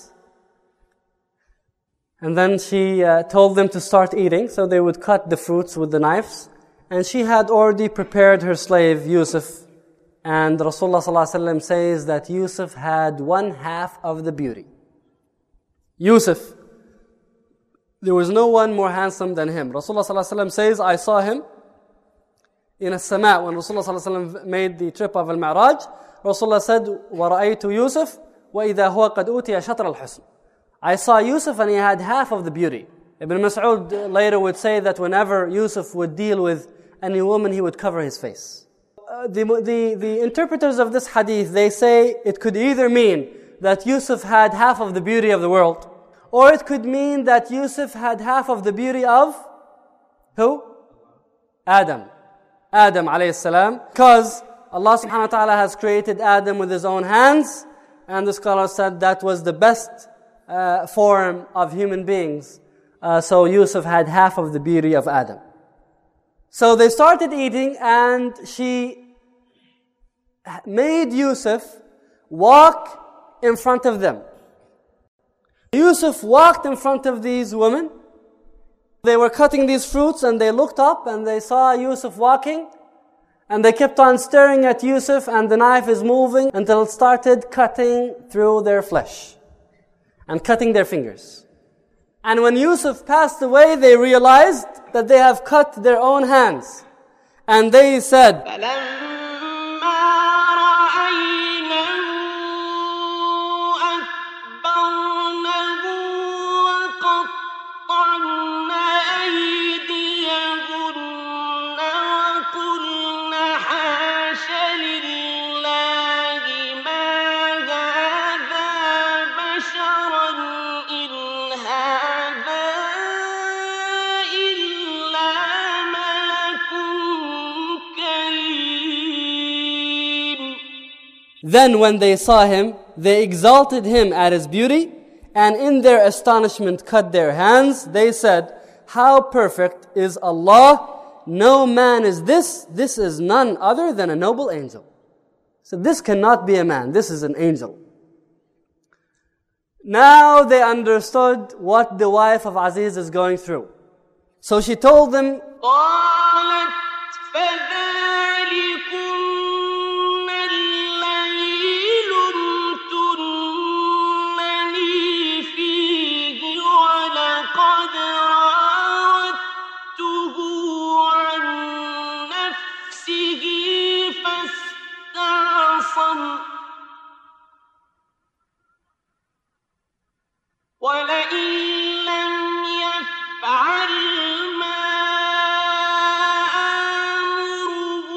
And then she uh, told them to start eating, so they would cut the fruits with the knives. And she had already prepared her slave, Yusuf. And Rasulullah sallallahu alaihi wasallam says that Yusuf had one half of the beauty. Yusuf, there was no one more handsome than him. Rasulullah sallallahu alaihi wasallam says, I saw him in a sama' when Rasulullah sallallahu alaihi wasallam made the trip of Al-Mi'raj. Rasulullah said, وَرَأَيْتُ يُوسُف وَإِذَا هُوَ قَدْ أُوتِيَ شَطْرَ الْحُسْنِ. I saw Yusuf and he had half of the beauty. Ibn Mas'ud later would say that whenever Yusuf would deal with any woman, he would cover his face. Uh, the, the, the interpreters of this hadith, they say it could either mean that Yusuf had half of the beauty of the world, or it could mean that Yusuf had half of the beauty of who? Adam. Adam alayhi salam. Because Allah subhanahu wa ta'ala has created Adam with his own hands, and the scholar said that was the best Uh, form of human beings. Uh, so Yusuf had half of the beauty of Adam. So they started eating, and she made Yusuf walk in front of them. Yusuf walked in front of these women. They were cutting these fruits, and they looked up and they saw Yusuf walking, and they kept on staring at Yusuf, and the knife is moving until it started cutting through their flesh and cutting their fingers. And when Yusuf passed away, they realized that they have cut their own hands. And they said, then when they saw him, they exalted him at his beauty, and in their astonishment cut their hands. They said, how perfect is Allah! No man is this. This is none other than a noble angel. So this cannot be a man. This is an angel. Now they understood what the wife of Aziz is going through. So she told them, وَلَئِن لَّمْ يَفْعَلْ مَا آمُرُهُ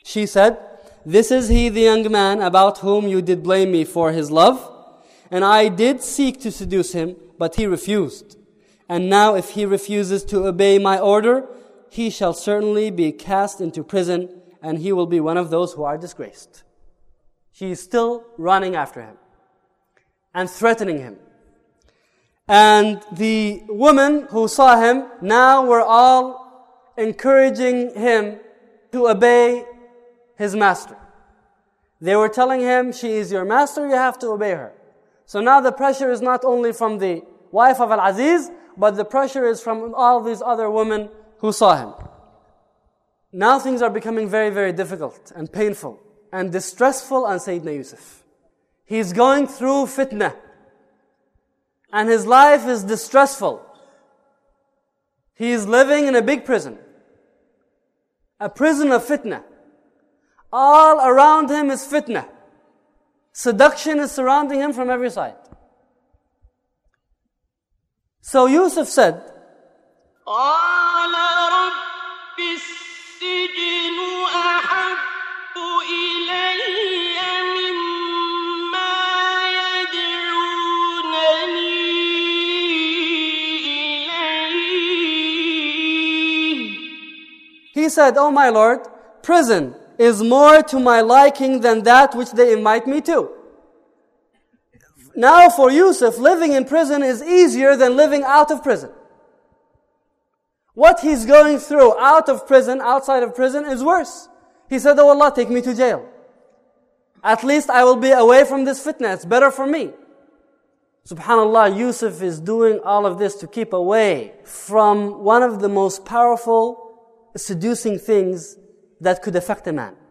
She said, "This is he, the young man, about whom you did blame me for his love. And I did seek to seduce him, but he refused. And now if he refuses to obey my order, he shall certainly be cast into prison, and he will be one of those who are disgraced." She is still running after him and threatening him. And the women who saw him now were all encouraging him to obey his master. They were telling him, "She is your master, you have to obey her." So now the pressure is not only from the wife of Al-Aziz, but the pressure is from all these other women who saw him. Now things are becoming very, very difficult and painful and distressful on Sayyidina Yusuf. He's going through fitna, and his life is distressful. He is living in a big prison, a prison of fitna. All around him is fitna. Seduction is surrounding him from every side. So Yusuf said, قال رب السجن أحب إلي مما يدعونني إليه. He said, "Oh my Lord, prison is more to my liking than that which they invite me to." Now for Yusuf, living in prison is easier than living out of prison. What he's going through out of prison, outside of prison, is worse. He said, "Oh Allah, take me to jail. At least I will be away from this fitna. It's better for me." SubhanAllah, Yusuf is doing all of this to keep away from one of the most powerful, seducing things that could affect a man.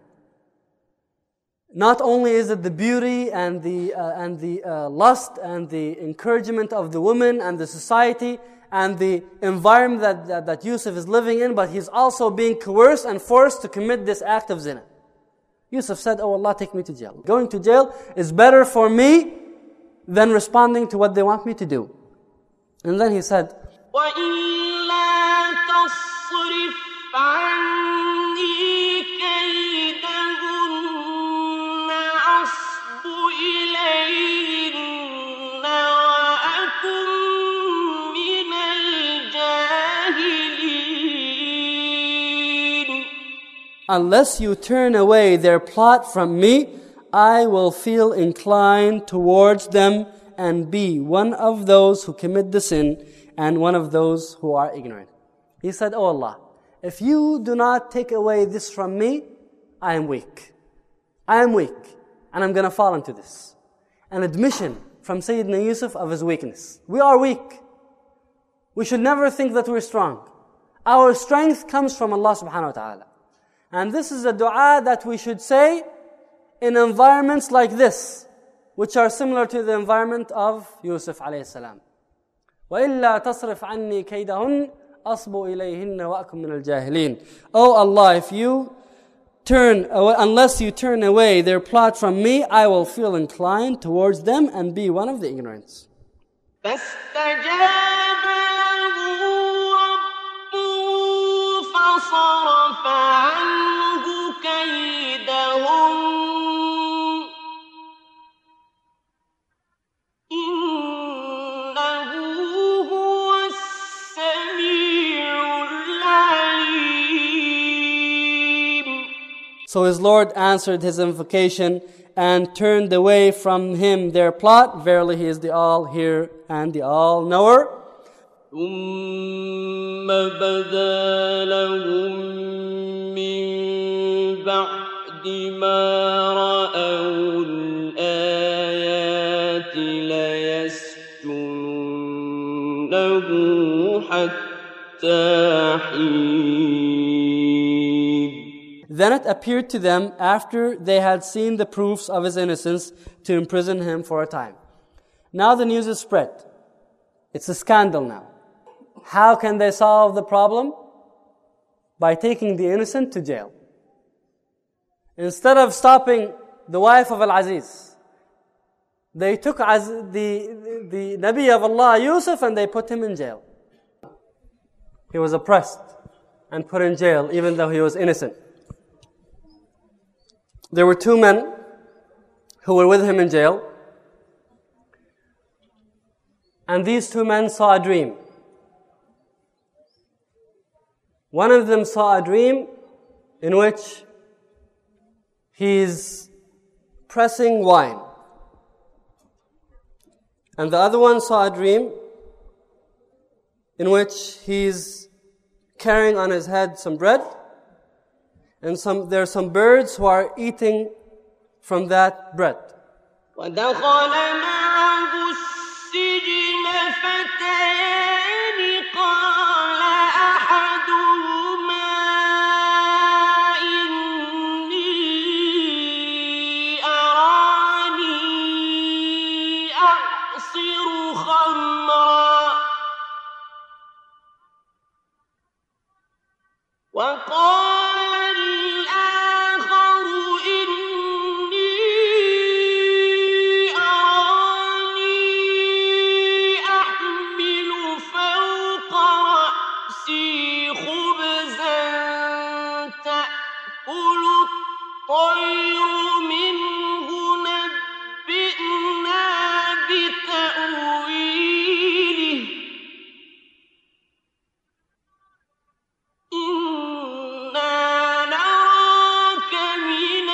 Not only is it the beauty and the uh, and the uh, lust and the encouragement of the woman and the society and the environment that, that, that Yusuf is living in, but he's also being coerced and forced to commit this act of zina. Yusuf said, "Oh Allah, take me to jail. Going to jail is better for me than responding to what they want me to do." And then he said, وَإِلَّا تَصْرِفْ عَنِّي كَيْدَهُنَّ أَصْبُ إِلَيْهِنَّ وَأَكُنْ مِنَ الْجَاهِلِينَ. "Unless you turn away their plot from me, I will feel inclined towards them and be one of those who commit the sin and one of those who are ignorant." He said, "Oh Allah, if you do not take away this from me, I am weak. I am weak, and I'm going to fall into this." An admission from Sayyidina Yusuf of his weakness. We are weak. We should never think that we're strong. Our strength comes from Allah subhanahu wa ta'ala. And this is a dua that we should say in environments like this, which are similar to the environment of Yusuf alayhi salam. وَإِلَّا تَصْرِفْ عَنِّي كَيْدَهُنَّ أَصْبُ إِلَيْهِنَّ وَأَكُمْ مِنَ الْجَاهِلِينَ. Oh Allah, if you turn away, unless you turn away their plot from me, I will feel inclined towards them and be one of the ignorants. فاستجاب له ربه فصرف عنه كيدهم إنه هو السميع العليم. So his Lord answered his invocation and turned away from him their plot. Verily he is the all-hearer and the all-knower. ثم بدا لهم من بعد ما رأوا الآيات ليسجننه حتى حين. Then it appeared to them after they had seen the proofs of his innocence to imprison him for a time. Now the news is spread. It's a scandal now. How can they solve the problem? By taking the innocent to jail. Instead of stopping the wife of Al-Aziz, they took the, the, the Nabi of Allah, Yusuf, and they put him in jail. He was oppressed and put in jail even though he was innocent. there were two men who were with him in jail. And these two men saw a dream. One of them saw a dream in which he's pressing wine. And the other one saw a dream in which he's carrying on his head some bread, and some there are some birds who are eating from that bread. ودخل معه السجن فتيان قال أحدهما إني أراني أعصر خمرا وقال الآخر إني أراني أحمل فوق رأسي خبزا تأكل الطير منه نبئنا بتأويله إنا نراك من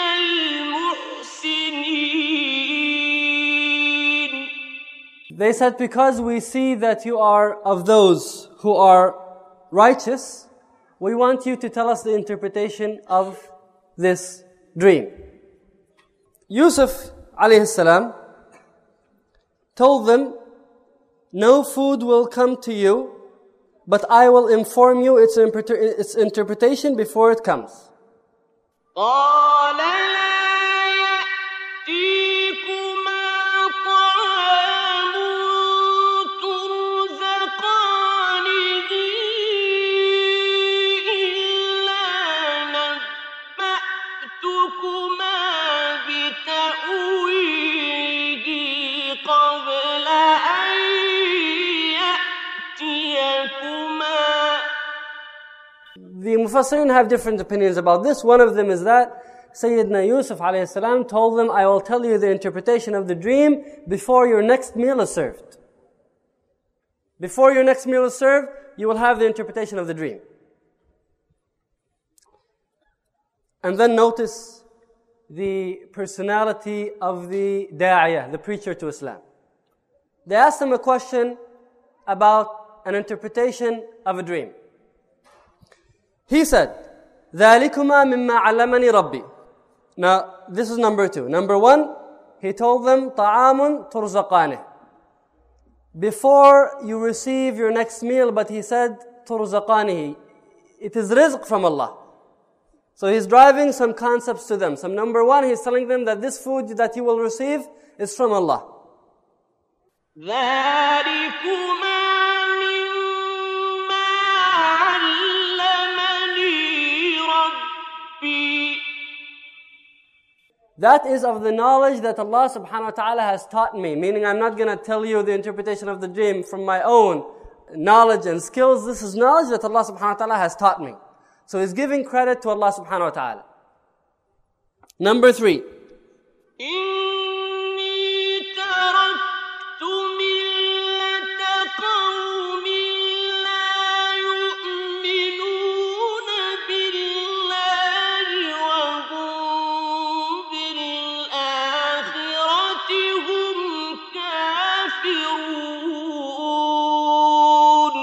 المحسنين. They said, because we see that you are of those who are righteous, we want you to tell us the interpretation of this dream. Yusuf alayhi salam told them, no food will come to you, but I will inform you its, interpre- its interpretation before it comes. قال لا يأتيكما طعام ترزقانه إلا نبأتكما بتأويله قبل أن يأتيكما. The Mufassirin have different opinions about this. One of them is that Sayyidina Yusuf alayhi salam told them, I will tell you the interpretation of the dream before your next meal is served. Before your next meal is served, you will have the interpretation of the dream. And then notice the personality of the da'iyah, the preacher to Islam. They asked him a question about an interpretation of a dream. He said, ذَلِكُمَا مِمَّا عَلَّمَنِي رَبِّي. Now, this is number two. Number one, he told them, طَعَامٌ تُرْزَقَانِهِ. Before you receive your next meal, but he said, تُرْزَقَانِهِ. It is rizq from Allah. So he's driving some concepts to them. So number one, he's telling them that this food that you will receive is from Allah. ذلكما مما علمني ربي. That is of the knowledge that Allah subhanahu wa ta'ala has taught me. Meaning I'm not going to tell you the interpretation of the dream from my own knowledge and skills. This is knowledge that Allah subhanahu wa ta'ala has taught me. So he's giving credit to Allah subhanahu wa ta'ala. Number three. إني تركت ملة قوم لا يؤمنون بالله وهم بالآخرة هم كافرون.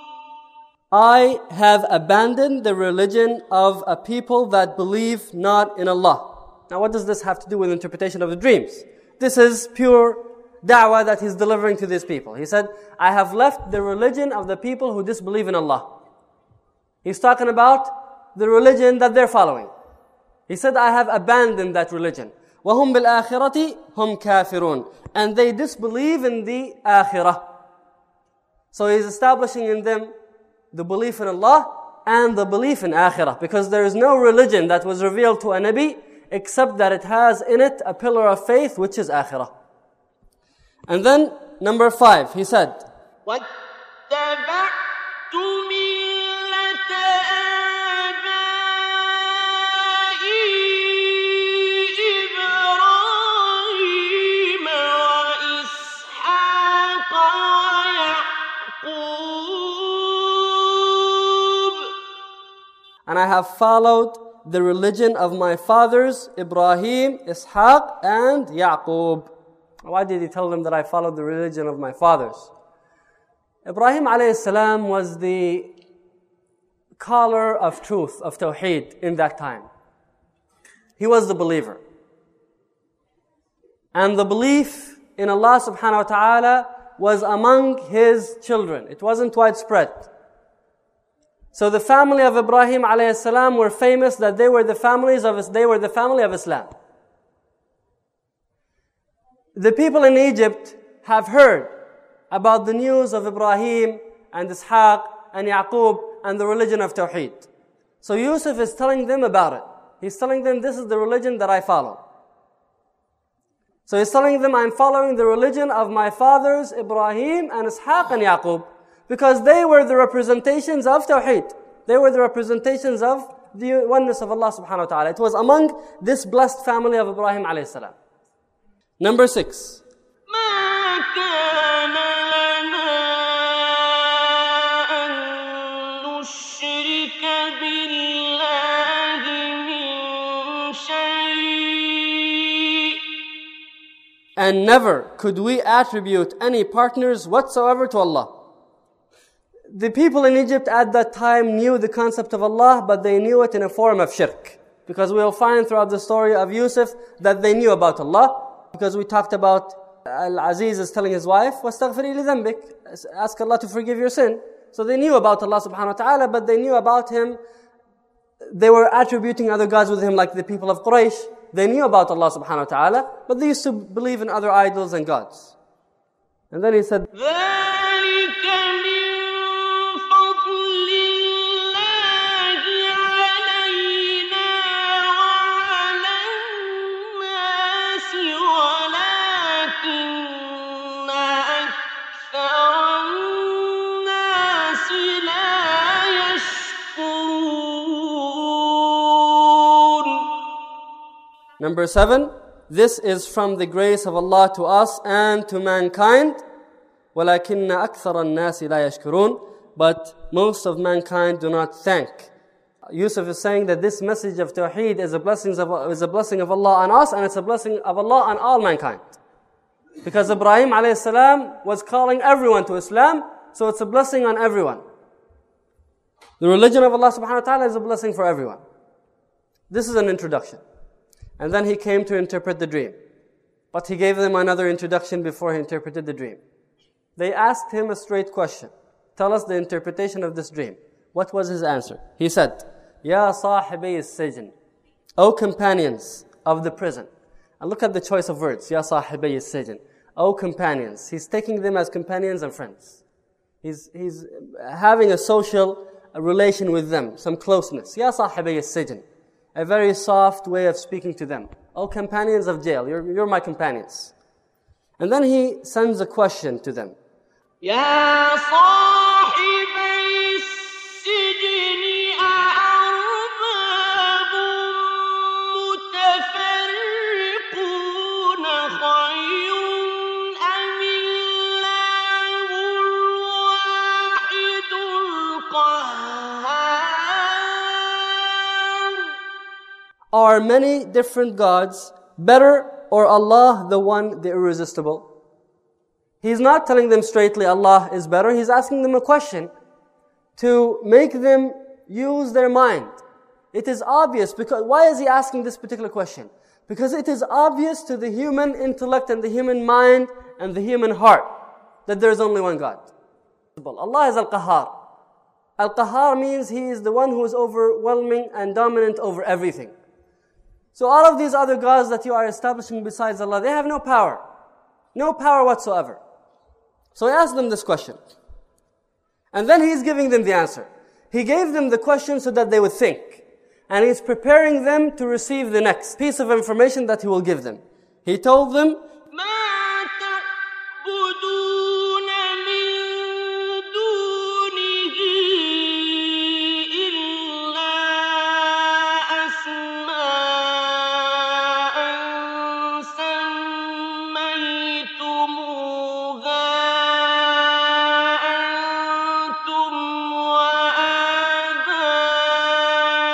I have abandoned the religion of a people that believe not in Allah. Now what does this have to do with interpretation of the dreams? This is pure da'wah that he's delivering to these people. He said, I have left the religion of the people who disbelieve in Allah. He's talking about the religion that they're following. He said, I have abandoned that religion. وَهُمْ بِالْآخِرَةِ هُمْ كَافِرُونَ. And they disbelieve in the akhirah. So he's establishing in them the belief in Allah and the belief in akhirah. Because there is no religion that was revealed to a Nabi except that it has in it a pillar of faith, which is akhirah. And then, number five, he said, وَاتَّبَعْتُ مِلَّةَ آبَائِي and I have followed the religion of my fathers, Ibrahim, Ishaq, and Yaqub. Why did he tell them that I followed the religion of my fathers? Ibrahim alayhi salam was the caller of truth, of Tawheed in that time. He was the believer. And the belief in Allah subhanahu wa ta'ala was among his children. It wasn't widespread. So the family of Ibrahim alayhi salam were famous that they were the families of they were the family of Islam. The people in Egypt have heard about the news of Ibrahim and Ishaq and Yaqub and the religion of Tawheed. So Yusuf is telling them about it. He's telling them, this is the religion that I follow. So he's telling them, I'm following the religion of my fathers, Ibrahim and Ishaq and Yaqub, because they were the representations of Tawheed. They were the representations of the oneness of Allah subhanahu wa ta'ala. It was among this blessed family of Ibrahim alayhi salam. Number six. ما كان لنا أن نشرك بالله من شيء. And never could we attribute any partners whatsoever to Allah. The people in Egypt at that time knew the concept of Allah, but they knew it in a form of shirk. Because we will find throughout the story of Yusuf that they knew about Allah. Because we talked about Al-Aziz is telling his wife, وَاسْتَغْفِرِي لِذَنْبِكَ, ask Allah to forgive your sin. So they knew about Allah subhanahu wa ta'ala, but they knew about Him. They were attributing other gods with Him, like the people of Quraysh. They knew about Allah subhanahu wa ta'ala, but they used to believe in other idols and gods. And then he said, ذلك من فضل الله علينا وعلى الناس ولكن أكثر الناس لا يشكرون. number seven, this is from the grace of Allah to us and to mankind. وَلَكِنَّ أَكْثَرَ النَّاسِ لَا يَشْكُرُونَ. But most of mankind do not thank. Yusuf is saying that this message of Tawheed is a blessing of, is a blessing of Allah on us, and it's a blessing of Allah on all mankind. Because Ibrahim alayhi salam was calling everyone to Islam, so it's a blessing on everyone. The religion of Allah subhanahu wa ta'ala is a blessing for everyone. This is an introduction. And then he came to interpret the dream. But he gave them another introduction before he interpreted the dream. They asked him a straight question. Tell us the interpretation of this dream. What was his answer? He said, Ya sahibi as-sijn, O companions of the prison. And look at the choice of words. Ya sahibi as-sijn, O companions. He's taking them as companions and friends. He's, he's having a social relation with them, some closeness. Ya sahibi as-sijn. A very soft way of speaking to them. O companions of jail, you're, you're my companions. And then he sends a question to them. يا صاحبي السجن أأرباب متفرقون خير أم الله الواحد القهار. Are many different gods better, or Allah, the one, the irresistible? He's not telling them straightly Allah is better. He's asking them a question to make them use their mind. It is obvious, because why is he asking this particular question? Because it is obvious to the human intellect and the human mind and the human heart that there is only one God. Allah is Al-Qahhar. Al-Qahhar means He is the one who is overwhelming and dominant over everything. So all of these other gods that you are establishing besides Allah, they have no power. No power whatsoever. So he asked them this question. And then he's giving them the answer. He gave them the question so that they would think. And he's preparing them to receive the next piece of information that he will give them. He told them, ما تعبدون من دونه إلا أسماء سميتموها أنتم وآباؤكم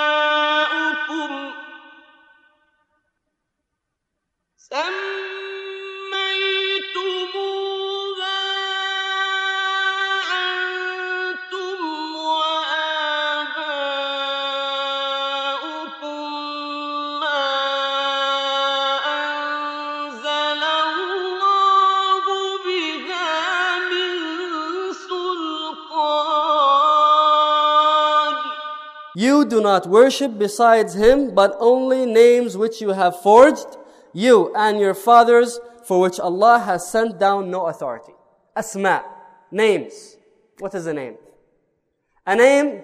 You do not worship besides Him, but only names which you have forged, you and your fathers, for which Allah has sent down no authority. Asma, names. What is a name? A name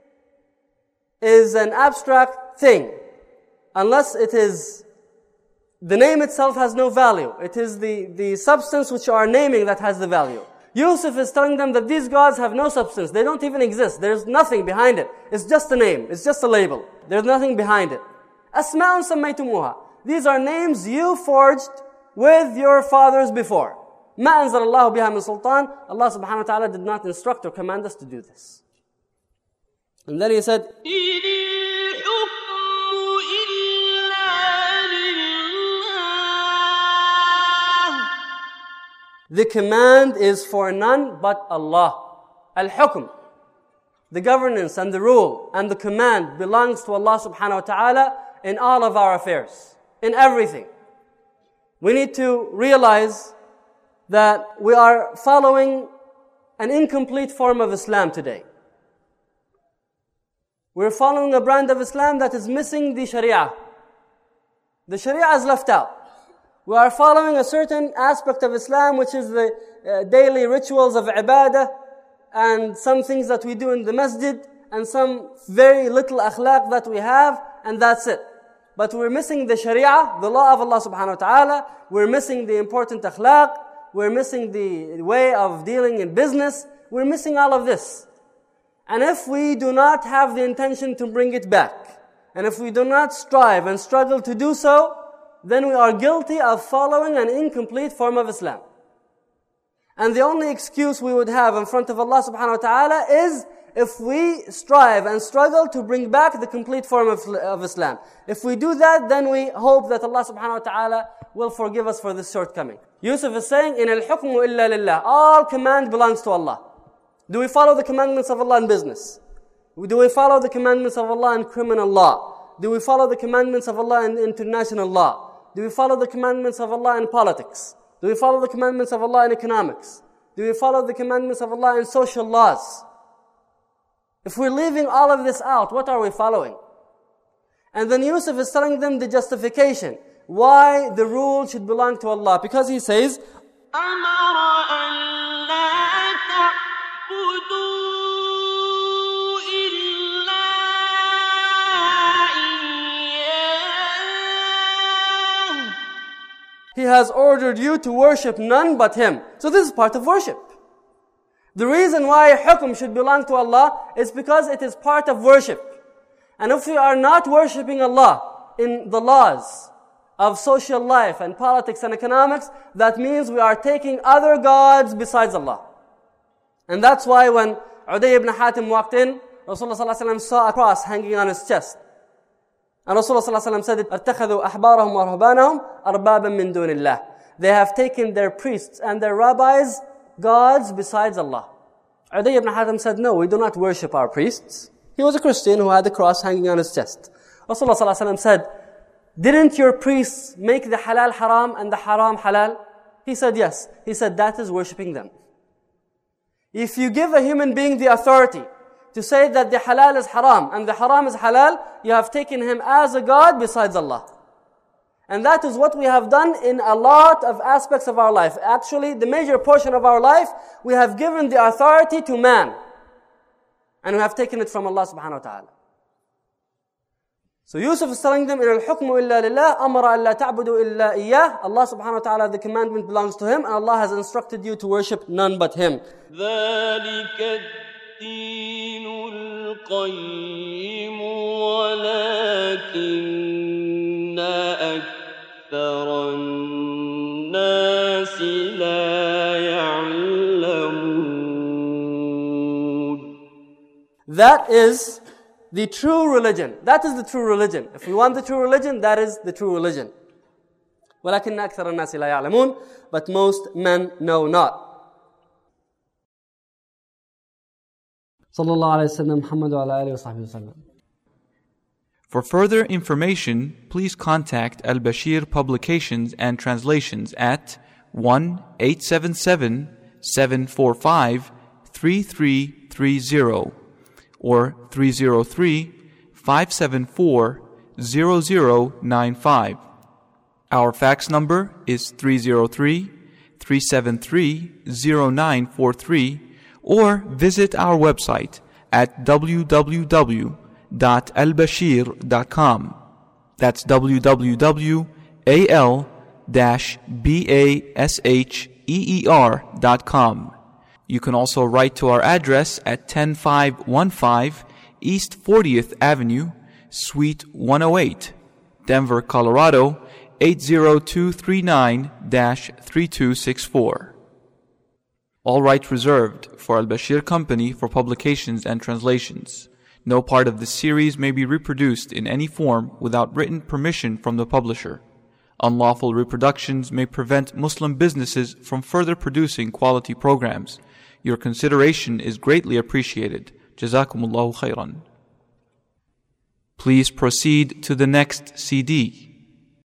is an abstract thing, unless it is, the name itself has no value. It is the, the substance which you are naming that has the value. Yusuf is telling them that these gods have no substance. They don't even exist. There's nothing behind it. It's just a name. It's just a label. There's nothing behind it. Asma'un sammaytumuha. These are names you forged with your fathers before. Ma anzal Allahu biha min sultan. Allah subhanahu wa ta'ala did not instruct or command us to do this. And then He said, the command is for none but Allah. Al-hukm, the governance and the rule and the command belongs to Allah subhanahu wa ta'ala in all of our affairs, in everything. We need to realize that we are following an incomplete form of Islam today. We're following a brand of Islam that is missing the Sharia. The Sharia is left out. We are following a certain aspect of Islam, which is the uh, daily rituals of ibadah, and some things that we do in the masjid, and some very little akhlaq that we have, and that's it. But we're missing the Sharia, the law of Allah subhanahu wa ta'ala. We're missing the important akhlaq. We're missing the way of dealing in business. We're missing all of this. And if we do not have the intention to bring it back, and if we do not strive and struggle to do so, then we are guilty of following an incomplete form of Islam. And the only excuse we would have in front of Allah subhanahu wa ta'ala is if we strive and struggle to bring back the complete form of, of Islam. If we do that, then we hope that Allah subhanahu wa ta'ala will forgive us for this shortcoming. Yusuf is saying, in al-hukmu illa lillah. All command belongs to Allah. Do we follow the commandments of Allah in business? Do we follow the commandments of Allah in criminal law? Do we follow the commandments of Allah in international law? Do we follow the commandments of Allah in politics? Do we follow the commandments of Allah in economics? Do we follow the commandments of Allah in social laws? If we're leaving all of this out, what are we following? And then Yusuf is telling them the justification why the rule should belong to Allah. Because he says, He has ordered you to worship none but Him. So this is part of worship. The reason why hukm should belong to Allah is because it is part of worship. And if we are not worshipping Allah in the laws of social life and politics and economics, that means we are taking other gods besides Allah. And that's why when Uday ibn Hatim walked in, Rasulullah sallallahu alaihi wasallam saw a cross hanging on his chest. And Rasulullah sallallahu alaihi wasallam said, "Artakhadhu ahbarahum wa ruhbanahum arbaban min dunillah." They have taken their priests and their rabbis gods besides Allah. Uday ibn Hatim said, "No, we do not worship our priests." He was a Christian who had the cross hanging on his chest. Rasulullah sallallahu alaihi wasallam said, "Didn't your priests make the halal haram and the haram halal?" He said, "Yes." He said, "That is worshipping them." If you give a human being the authority to say that the halal is haram and the haram is halal, you have taken him as a god besides Allah. And that is what we have done in a lot of aspects of our life. Actually, the major portion of our life, we have given the authority to man. And we have taken it from Allah subhanahu wa ta'ala. So Yusuf is telling them, إِنَ الْحُكْمُ إِلَّا لِلَّهِ أَمَرَ أَلَّا تَعْبُدُوا إِلَّا إِيَّهِ. Allah subhanahu wa ta'ala, the commandment belongs to Him, and Allah has instructed you to worship none but Him. ذلك الدين القيم ولكن أكثر الناس لا يعلمون. That is the true religion. That is the true religion. If we want the true religion, that is the true religion. ولكن أكثر الناس لا يعلمون. But most men know not. صلى الله عليه وسلم محمد وعلى آله وصحبه وسلم. For further information, please contact Al-Bashir Publications and Translations at one eight seven seven, seven four five, three three three zero or three zero three, five seven four, zero zero nine five. Our fax number is three zero three, three seven three, zero nine four three, or visit our website at w w w dot al bashir dot com. That's w w w dot al basheer dot com. You can also write to our address at ten five fifteen East fortieth Avenue, Suite one oh eight, Denver, Colorado eight zero two three nine dash three two six four. All rights reserved for Al-Bashir Company for publications and translations. No part of this series may be reproduced in any form without written permission from the publisher. Unlawful reproductions may prevent Muslim businesses from further producing quality programs. Your consideration is greatly appreciated. Jazakumullahu khairan. Please proceed to the next C D.